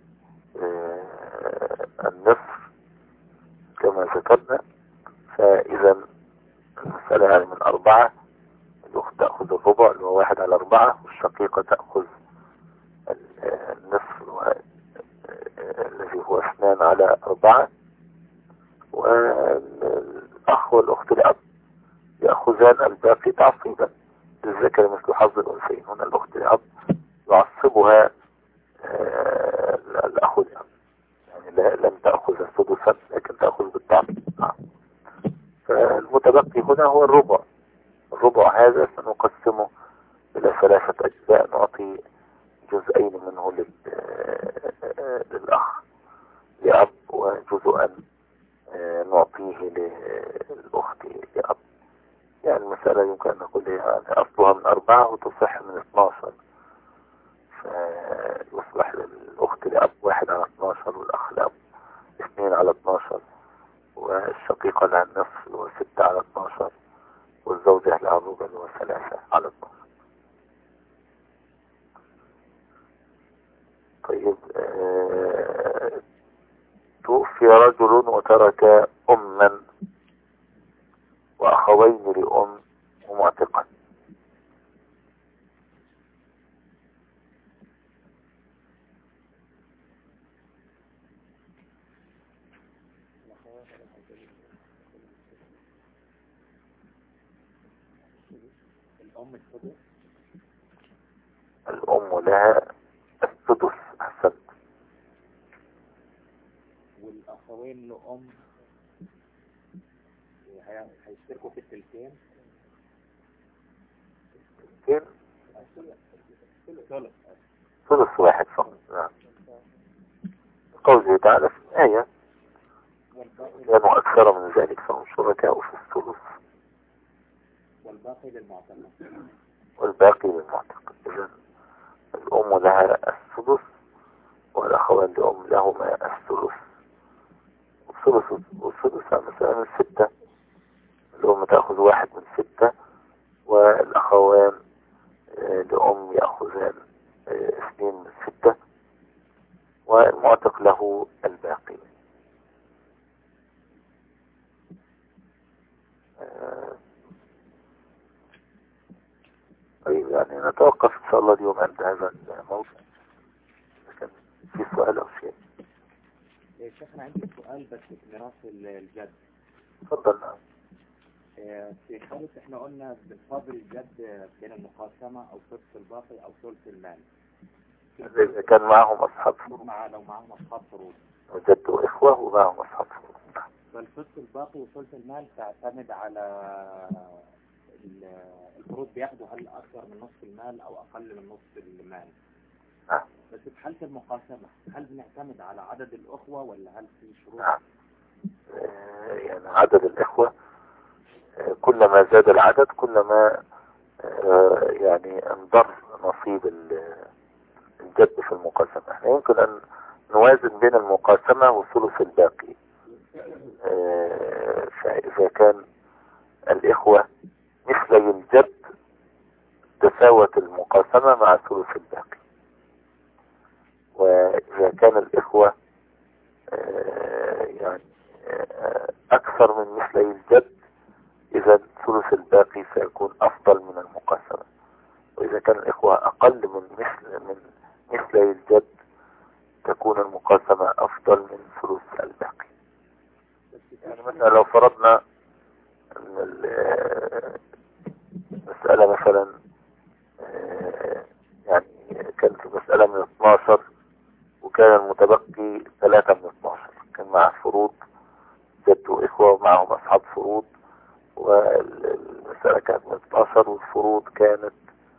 [SPEAKER 1] النصف كما ذكرنا. فإذا المسألة يعني من 4، الأخت تأخذ الربع اللي هو 1/4، والشقيقة تأخذ النصف الذي هو 2/4، والأخ والأخت الأب يأخذان الباقي تعصيبا للذكر مثل حظ الأنثيين. هنا الأخت الأب يعصبها الأخ الأب، يعني لم تأخذ السدسا لكن تأخذ بالتعصيب. فالمتبقي هنا هو الربع. الربع هذا سنقسمه إلى 3 أجزاء، نعطي جزئين منه للأخ لأب، وجزءا نعطيه للأخت لأب. يعني المسألة يمكن أن نقول يعني أصلها من 4 وتصح من 12، فيصبح للأخت لأب 1/12، والأخ لأب 2/12، والشقيقة لها النصف اللي هو 6/12، والزوجة لها الربع اللي هو 3/12. طيب، توفي رجل وترك أما وأخوين لأم ومعتقا.
[SPEAKER 2] الأم السدس.
[SPEAKER 1] الأم لها السدس. أحسنت.
[SPEAKER 2] والأخوين لأم هيشتركوا في التلتين.
[SPEAKER 1] ثلث واحد فقط. نعم. قوله تعالى في الآية كانوا أكثر من ذلك فهم شركاء في الثلث.
[SPEAKER 2] والباقي للمعتقد.
[SPEAKER 1] والباقي للمعتقد. إذن الأم لها السدس، والأخوان لأم لهما الثلث. والسدس مثلا من 6 اللي هم تأخذ 1 من 6، والأخوان لأم يأخذان 2 من 6، والمعتق له الباقي. طيب يعني نتوقف إن شاء الله اليوم عند هذا الموضوع. كان في سؤال أو شيء؟
[SPEAKER 2] يا شيخ أنا عندي سؤال بس في ميراث الجد.
[SPEAKER 1] تفضل.
[SPEAKER 2] في حالة احنا قلنا بفضل الجد بين المقاسمة أو ثلث الباقي أو ثلث المال.
[SPEAKER 1] إذا كان معهم أصحاب فروض.
[SPEAKER 2] لو معهم أصحاب فروض.
[SPEAKER 1] وجدت إخوة ومعهم أصحاب فروض.
[SPEAKER 2] فالثلث الباقي وثلث المال تعتمد على الفروض بياخدوا هل أكثر من نصف المال أو أقل من نصف المال. بس في حالة المقاسمة هل بنعتمد على عدد الأخوة ولا هل في شروط؟
[SPEAKER 1] يعني عدد الإخوة كلما زاد العدد كلما يعني انضر نصيب الجد في المقاسمة. احنا يمكن أن نوازن بين المقاسمة وثلث الباقي. فإذا كان الإخوة مثلي الجد تساوت المقاسمة مع ثلث الباقي، وإذا كان الإخوة يعني أكثر من مثلي الجد إذا ثلث الباقي سيكون أفضل من المقاسمة، وإذا كان الإخوة أقل من مثلي الجد تكون المقاسمة أفضل من ثلث الباقي. يعني مثلا لو فرضنا أن المسألة مثلا يعني كانت المسألة من 12 وكان المتبقي 3 من 12، كان مع فروض جد وإخوة ومعهم أصحاب فروض، والمسألة كانت من 12 والفروض كانت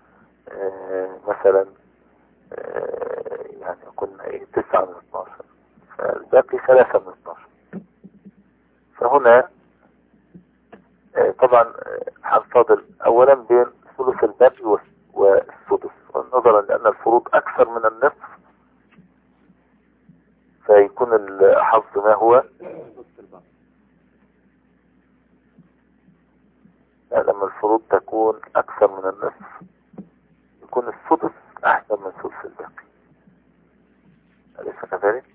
[SPEAKER 1] مثلا يعني قلنا 9 من 12، فالباقي 3 من 12. فهنا طبعا هنفاضل أولا بين ثلث الباقي والسدس، ونظرا لأن الفروض أكثر من النصف فيكون الحظ ما هو لما الفروض تكون أكثر من النصف يكون السدس أحسن من ثلث الباقي. أليس كذلك؟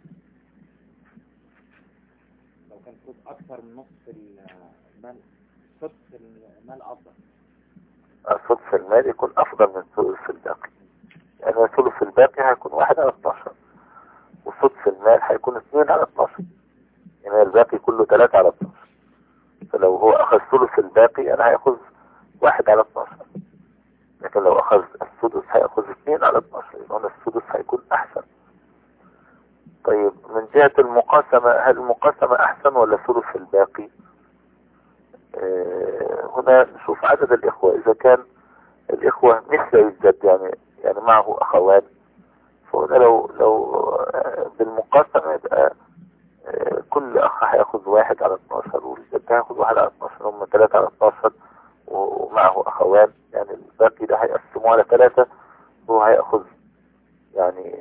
[SPEAKER 2] لو كان الفروض أكثر من نصف المال سدس المال أفضل.
[SPEAKER 1] سدس المال يكون أفضل من ثلث الباقي، يعني ثلث الباقي هيكون 1 على 12 وسدس المال هيكون 2 على 12، يعني الباقي كله 3 على 12. فلو هو أخذ ثلث الباقي أنا هيأخذ 1 على 12، لكن لو أخذ السدس هيأخذ 2 على 12، لأن السدس هيكون أحسن. طيب من جهة المقاسمة، هل المقاسمة أحسن ولا ثلث الباقي؟ هنا نشوف عدد الإخوة. إذا كان الإخوة مثل الجد يعني معه أخوان، فهنا لو بالمقاسمة يبقى كل أخ هيأخذ 1 على 12 والجد هيأخذ 1 على 12، هم 3 على 12 ومعه أخوان، يعني الباقي ده هيقسموه على 3 وهو هيأخذ يعني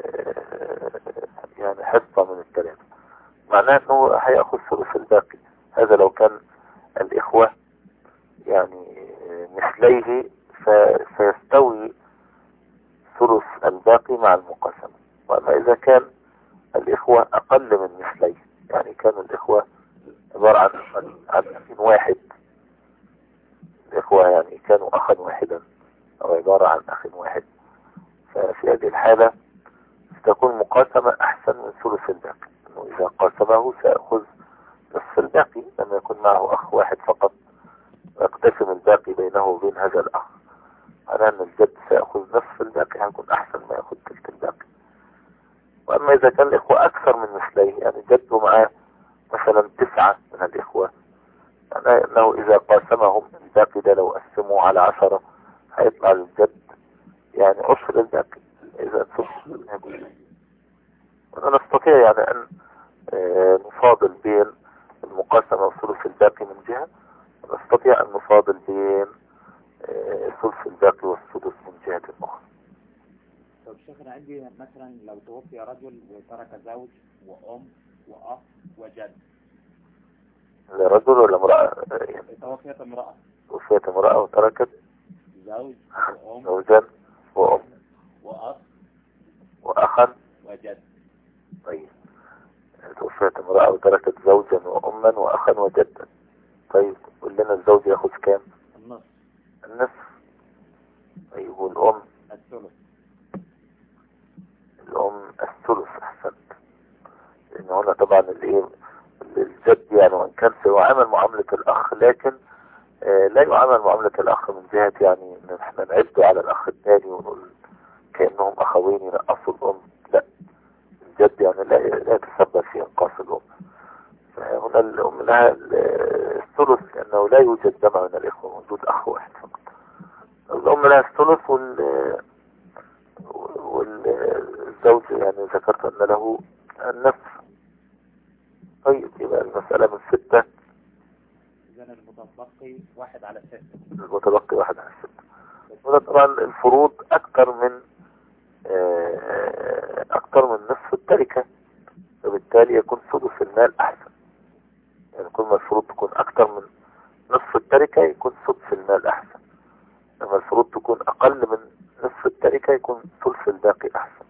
[SPEAKER 1] حصة من ال3، معناه أنه هيأخذ ثلث الباقي. هذا لو كان الإخوة يعني مثليه فسيستوي ثلث الباقي مع المقاسمة. وأما إذا كان الإخوة أقل من مثليه، يعني كانوا الإخوة عبارة عن أخ واحد، الإخوة يعني كانوا أخا واحدا أو عبارة عن أخ واحد، ففي هذه الحالة ستكون المقاسمة أحسن من ثلث الباقي، أنه إذا قاسمه سيأخذ نصف الباقي لما يكون معه أخ واحد فقط ويقتسم الباقي بينه وبين هذا الأخ، على أن الجد سيأخذ نصف الباقي هيكون أحسن ما يأخذ ثلث الباقي. وأما إذا كان الإخوة أكثر من مثليه، يعني جده معاه مثلا 9 من الإخوة، يعني أنه إذا قاسمهم الباقي ده لو قسموا على 10 هيطلع للجد يعني عشر الباقي. إذا نستطيع يعني أن نفاضل بين المقاسمة وثلث الباقي من جهة، ونستطيع أن نفاضل بين ثلث الباقي والسدس من جهة أخرى.
[SPEAKER 2] طب شيخ أنا عندي مثلا لو توفي رجل وترك زوج وأم وأخ وجد،
[SPEAKER 1] لرجل ولا امرأة؟ يعني
[SPEAKER 2] توفيت امرأة.
[SPEAKER 1] توفيت امرأة وتركت
[SPEAKER 2] زوج وأم
[SPEAKER 1] زوجا وأم
[SPEAKER 2] وأخ
[SPEAKER 1] وأخا.
[SPEAKER 2] وجد.
[SPEAKER 1] طيب توفيت امرأة وتركت زوجا وأما وأخا وجدا. طيب قول لنا الزوج ياخذ كام؟
[SPEAKER 2] النصف.
[SPEAKER 1] النصف. طيب والأم؟
[SPEAKER 2] الثلث.
[SPEAKER 1] الأم الثلث. أحسنت. لأن هنا طبعا الإيه الجد يعني وإن كان سيعامل معاملة الأخ لكن لا يعامل معاملة الأخ من جهة يعني إن احنا نعده على الأخ الثاني ونقول كأنهم أخوين ينقصوا الأم. لا، الجد يعني لا يتسبب في إنقاص الأم. فهنا الأم لها الثلث لأنه لا يوجد جمع من الإخوة، موجود أخ واحد فقط. الأم لها الثلث والزوج يعني ذكرت أن له النصف. طيب يبقى المسألة من 6.
[SPEAKER 2] إذن المتبقي 1/6.
[SPEAKER 1] المتبقي 1/6. وده طبعا الفروض أكثر من نصف التركة، وبالتالي يكون سدس المال أحسن. يعني كل ما الفروض تكون أكثر من نصف التركة يكون سدس المال أحسن، لما الفروض تكون أقل من نصف التركة يكون ثلث الباقي أحسن.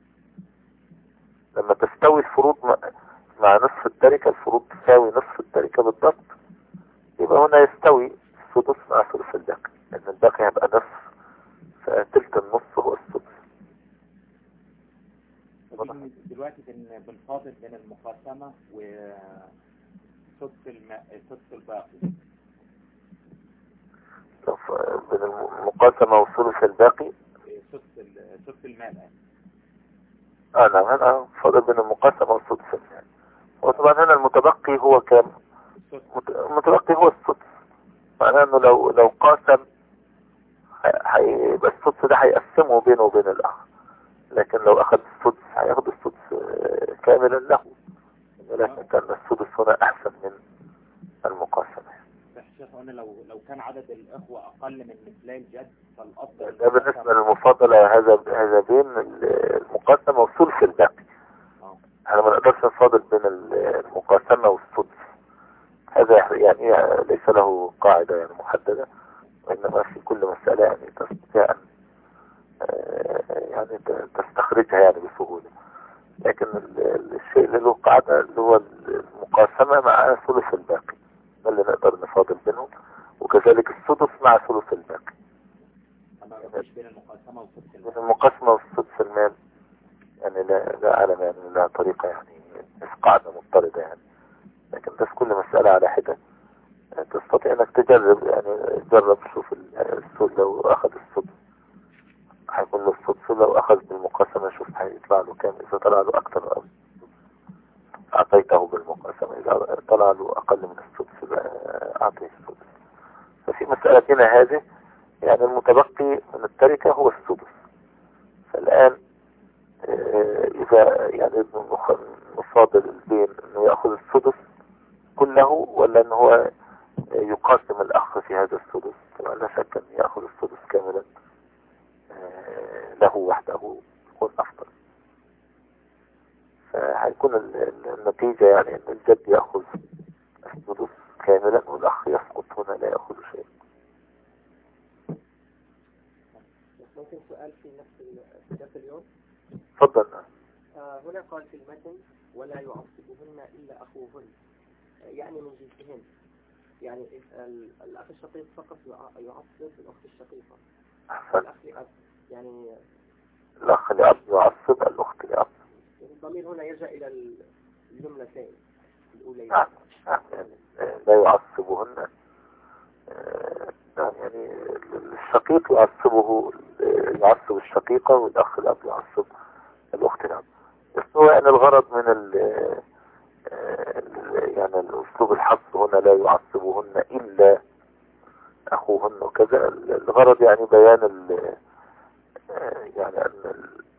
[SPEAKER 1] لما تستوي الفروض مع نصف التركة، الفروض تساوي نصف التركة بالضبط، يبقى هنا يستوي السدس مع ثلث الباقي، لأن الباقي هيبقى نصف، فتلت النص هو السدس.
[SPEAKER 2] دلوقتي بنفاضل بين المقاسمة وسدس الباقي.
[SPEAKER 1] بين المقاسمة والثلث الباقي
[SPEAKER 2] سدس المال.
[SPEAKER 1] نعم، هنا فاضل بين المقاسمة والسدس المال. وطبعا هنا المتبقي هو كام؟ المتبقي هو السدس. معناه انه لو قاسم هيبقى السدس ده هيقسمه بينه وبين الاخ، لكن لو اخذ السدس هياخد السدس كاملا له، ولكن كان السدس هنا احسن من المقاسمة.
[SPEAKER 2] شيخ هنا لو كان عدد الاخوة اقل من مثلي الجد فالافضل.
[SPEAKER 1] ده بالنسبة للمفاضلة، هذا بين المقاسمة والثلث الباقي. احنا ما نقدرش نفاضل بين المقاسمة والسدس، هذا يعني ليس له قاعدة يعني محددة، وإنما في كل مسألة يعني تستطيع أن يعني تستخرجها يعني بسهولة. لكن الشيء اللي له قاعدة اللي هو المقاسمة مع ثلث الباقي، ده اللي نقدر نفاضل بينهم، وكذلك السدس مع ثلث الباقي.
[SPEAKER 2] بين المقاسمة والسدس المال.
[SPEAKER 1] بين المقاسمة والسدس المال يعني لا أعلم يعني لها طريقة يعني مش قاعدة مضطردة يعني، لكن ده في كل مسألة على حدة تستطيع انك تجرب يعني جرب شوف السد لو اخذ السد هيكون له السدس، لو اخذ بالمقاسمة شوف هيطلع له كام، اذا طلع له اكتر او اعطيته بالمقاسمة، اذا طلع له اقل من السدس اعطيه السدس. ففي مسألتنا هذه يعني المتبقي من التركة هو السدس. فالان اذا يعني نفاضل بين انه يأخذ السدس كله ولا انه هو يقاسم الأخ في هذا السدس، طبعا لا شك أن يأخذ السدس كاملا له وحده يكون أفضل. فهيكون النتيجة يعني أن الجد يأخذ السدس كاملا والأخ يسقط هنا لا يأخذ شيء.
[SPEAKER 3] ممكن سؤال في نفس اليوم؟
[SPEAKER 1] تفضل.
[SPEAKER 3] هنا قال في المتن ولا يعصبهن إلا أخوهن، يعني من جنسهن، يعني الأخ الشقيق فقط يعصب الأخت الشقيقة. الأخ لأب يعني
[SPEAKER 1] الأخ لأب يعصب الأخت لأب.
[SPEAKER 3] الضمير هنا يرجع إلى الجملتين الأولين.
[SPEAKER 1] يعني لا يعصبهن، يعني الشقيق يعصب الشقيقة، والأخ الأب يعصب الأخت الأب. بس هو يعني الغرض من يعني الأسلوب الحص هنا لا يعصبهن إلا أخوهن وكذا، الغرض يعني بيان يعني أن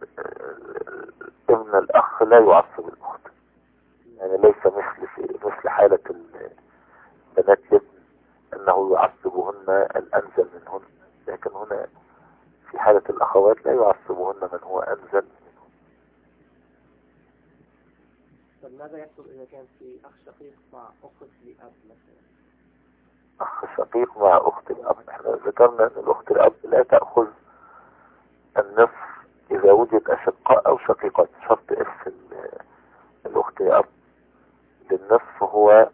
[SPEAKER 1] ابن الأخ لا يعصب الأخت، يعني ليس مثل حالة البنات الابن أنه يعصبهن الأنزل منهن، لكن هنا في حالة الأخوات لا يعصبهن من هو أنزل منهن.
[SPEAKER 3] طب ماذا يحصل إذا كان في أخ شقيق مع أخت لأب مثلا؟
[SPEAKER 1] أخ شقيق مع أخت الأب، احنا ذكرنا أن الأخت الأب لا تأخذ النصف إذا وجد أشقاء أو شقيقات. شرط إرث الأخت الأب للنصف هو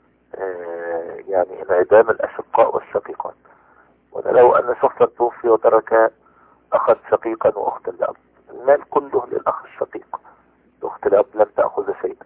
[SPEAKER 1] يعني انعدام الأشقاء والشقيقات. ولو أن شخصا توفي وترك أخا شقيقا وأختا لأب، المال كله للأخ الشقيق، الأخت الأب لن تأخذ شيئا.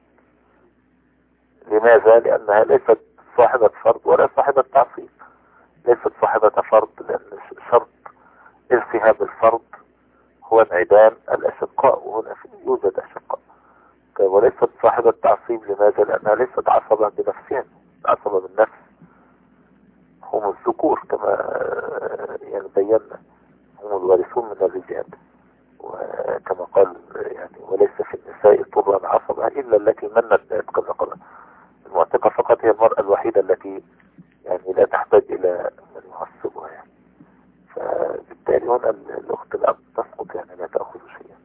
[SPEAKER 1] لماذا؟ لأنها ليست صاحبة فرض ولا صاحبة تعصيب، ليست صاحبة فرض، لأن شرط إرثها بالفرض هو انعدام الأشقاء، وهنا يوجد أشقاء. وليست صاحبة تعصيب، لماذا؟ لأنها ليست عصبة بنفسها، عصبة بالنفس هم الذكور كما يعني بينا، هم الوارثون من الرجال، وكما قال يعني وليس في النساء طرا عصبة إلا التي منت بعتق الرقبة. المعتقة فقط هي المرأة الوحيدة التي يعني لا تحتاج إلى من يعصبها يعني. فبالتالي هنا الأخت الأب تسقط، يعني لا تأخذ شيئا.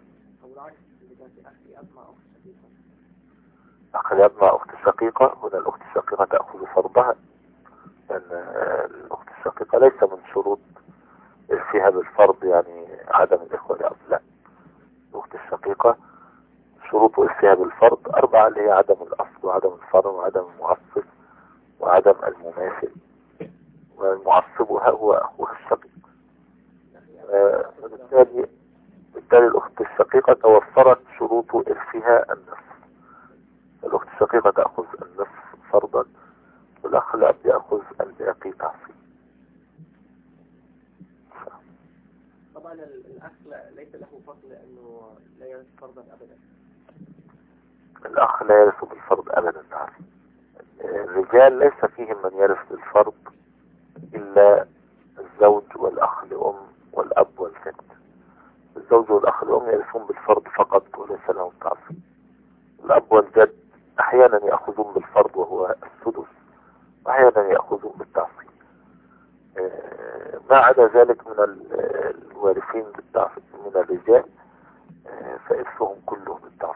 [SPEAKER 1] أخ الأب مع أخت الشقيقة، هنا الأخت الشقيقة تأخذ فرضها، لأن الأخت الشقيقة ليس من شروط إرثها بالفرض يعني عدم الإخوة الأب، لا. الأخت الشقيقة شروط إرثها بالفرض 4، اللي هي عدم الأصل وعدم الفرع وعدم المعصب وعدم المماثل، والمعصبها هو أخوها الشقيق. بالتالي الأخت الشقيقة توفرت شروط إرثها النصف، الأخت الشقيقة تأخذ النصف فرضا، والأخ الأب يأخذ الباقي تعصيب.
[SPEAKER 3] طبعا الأخ ليس له فضل لأنه لا يرث فرضا أبدا.
[SPEAKER 1] الأخ لا يرث بالفرض أبدا. الرجال ليس فيهم من يرث بالفرض إلا الزوج والأخ لأم والأب والجد. الزوج والأخ لأم يرثون بالفرض فقط وليس لهم تعصيب. الأب والجد أحيانا يأخذون بالفرض وهو السدس، وأحيانا يأخذون بالتعصيب. ما عدا ذلك من الوارثين بالتعصيب من الرجال فإرثهم كله بالتعصيب.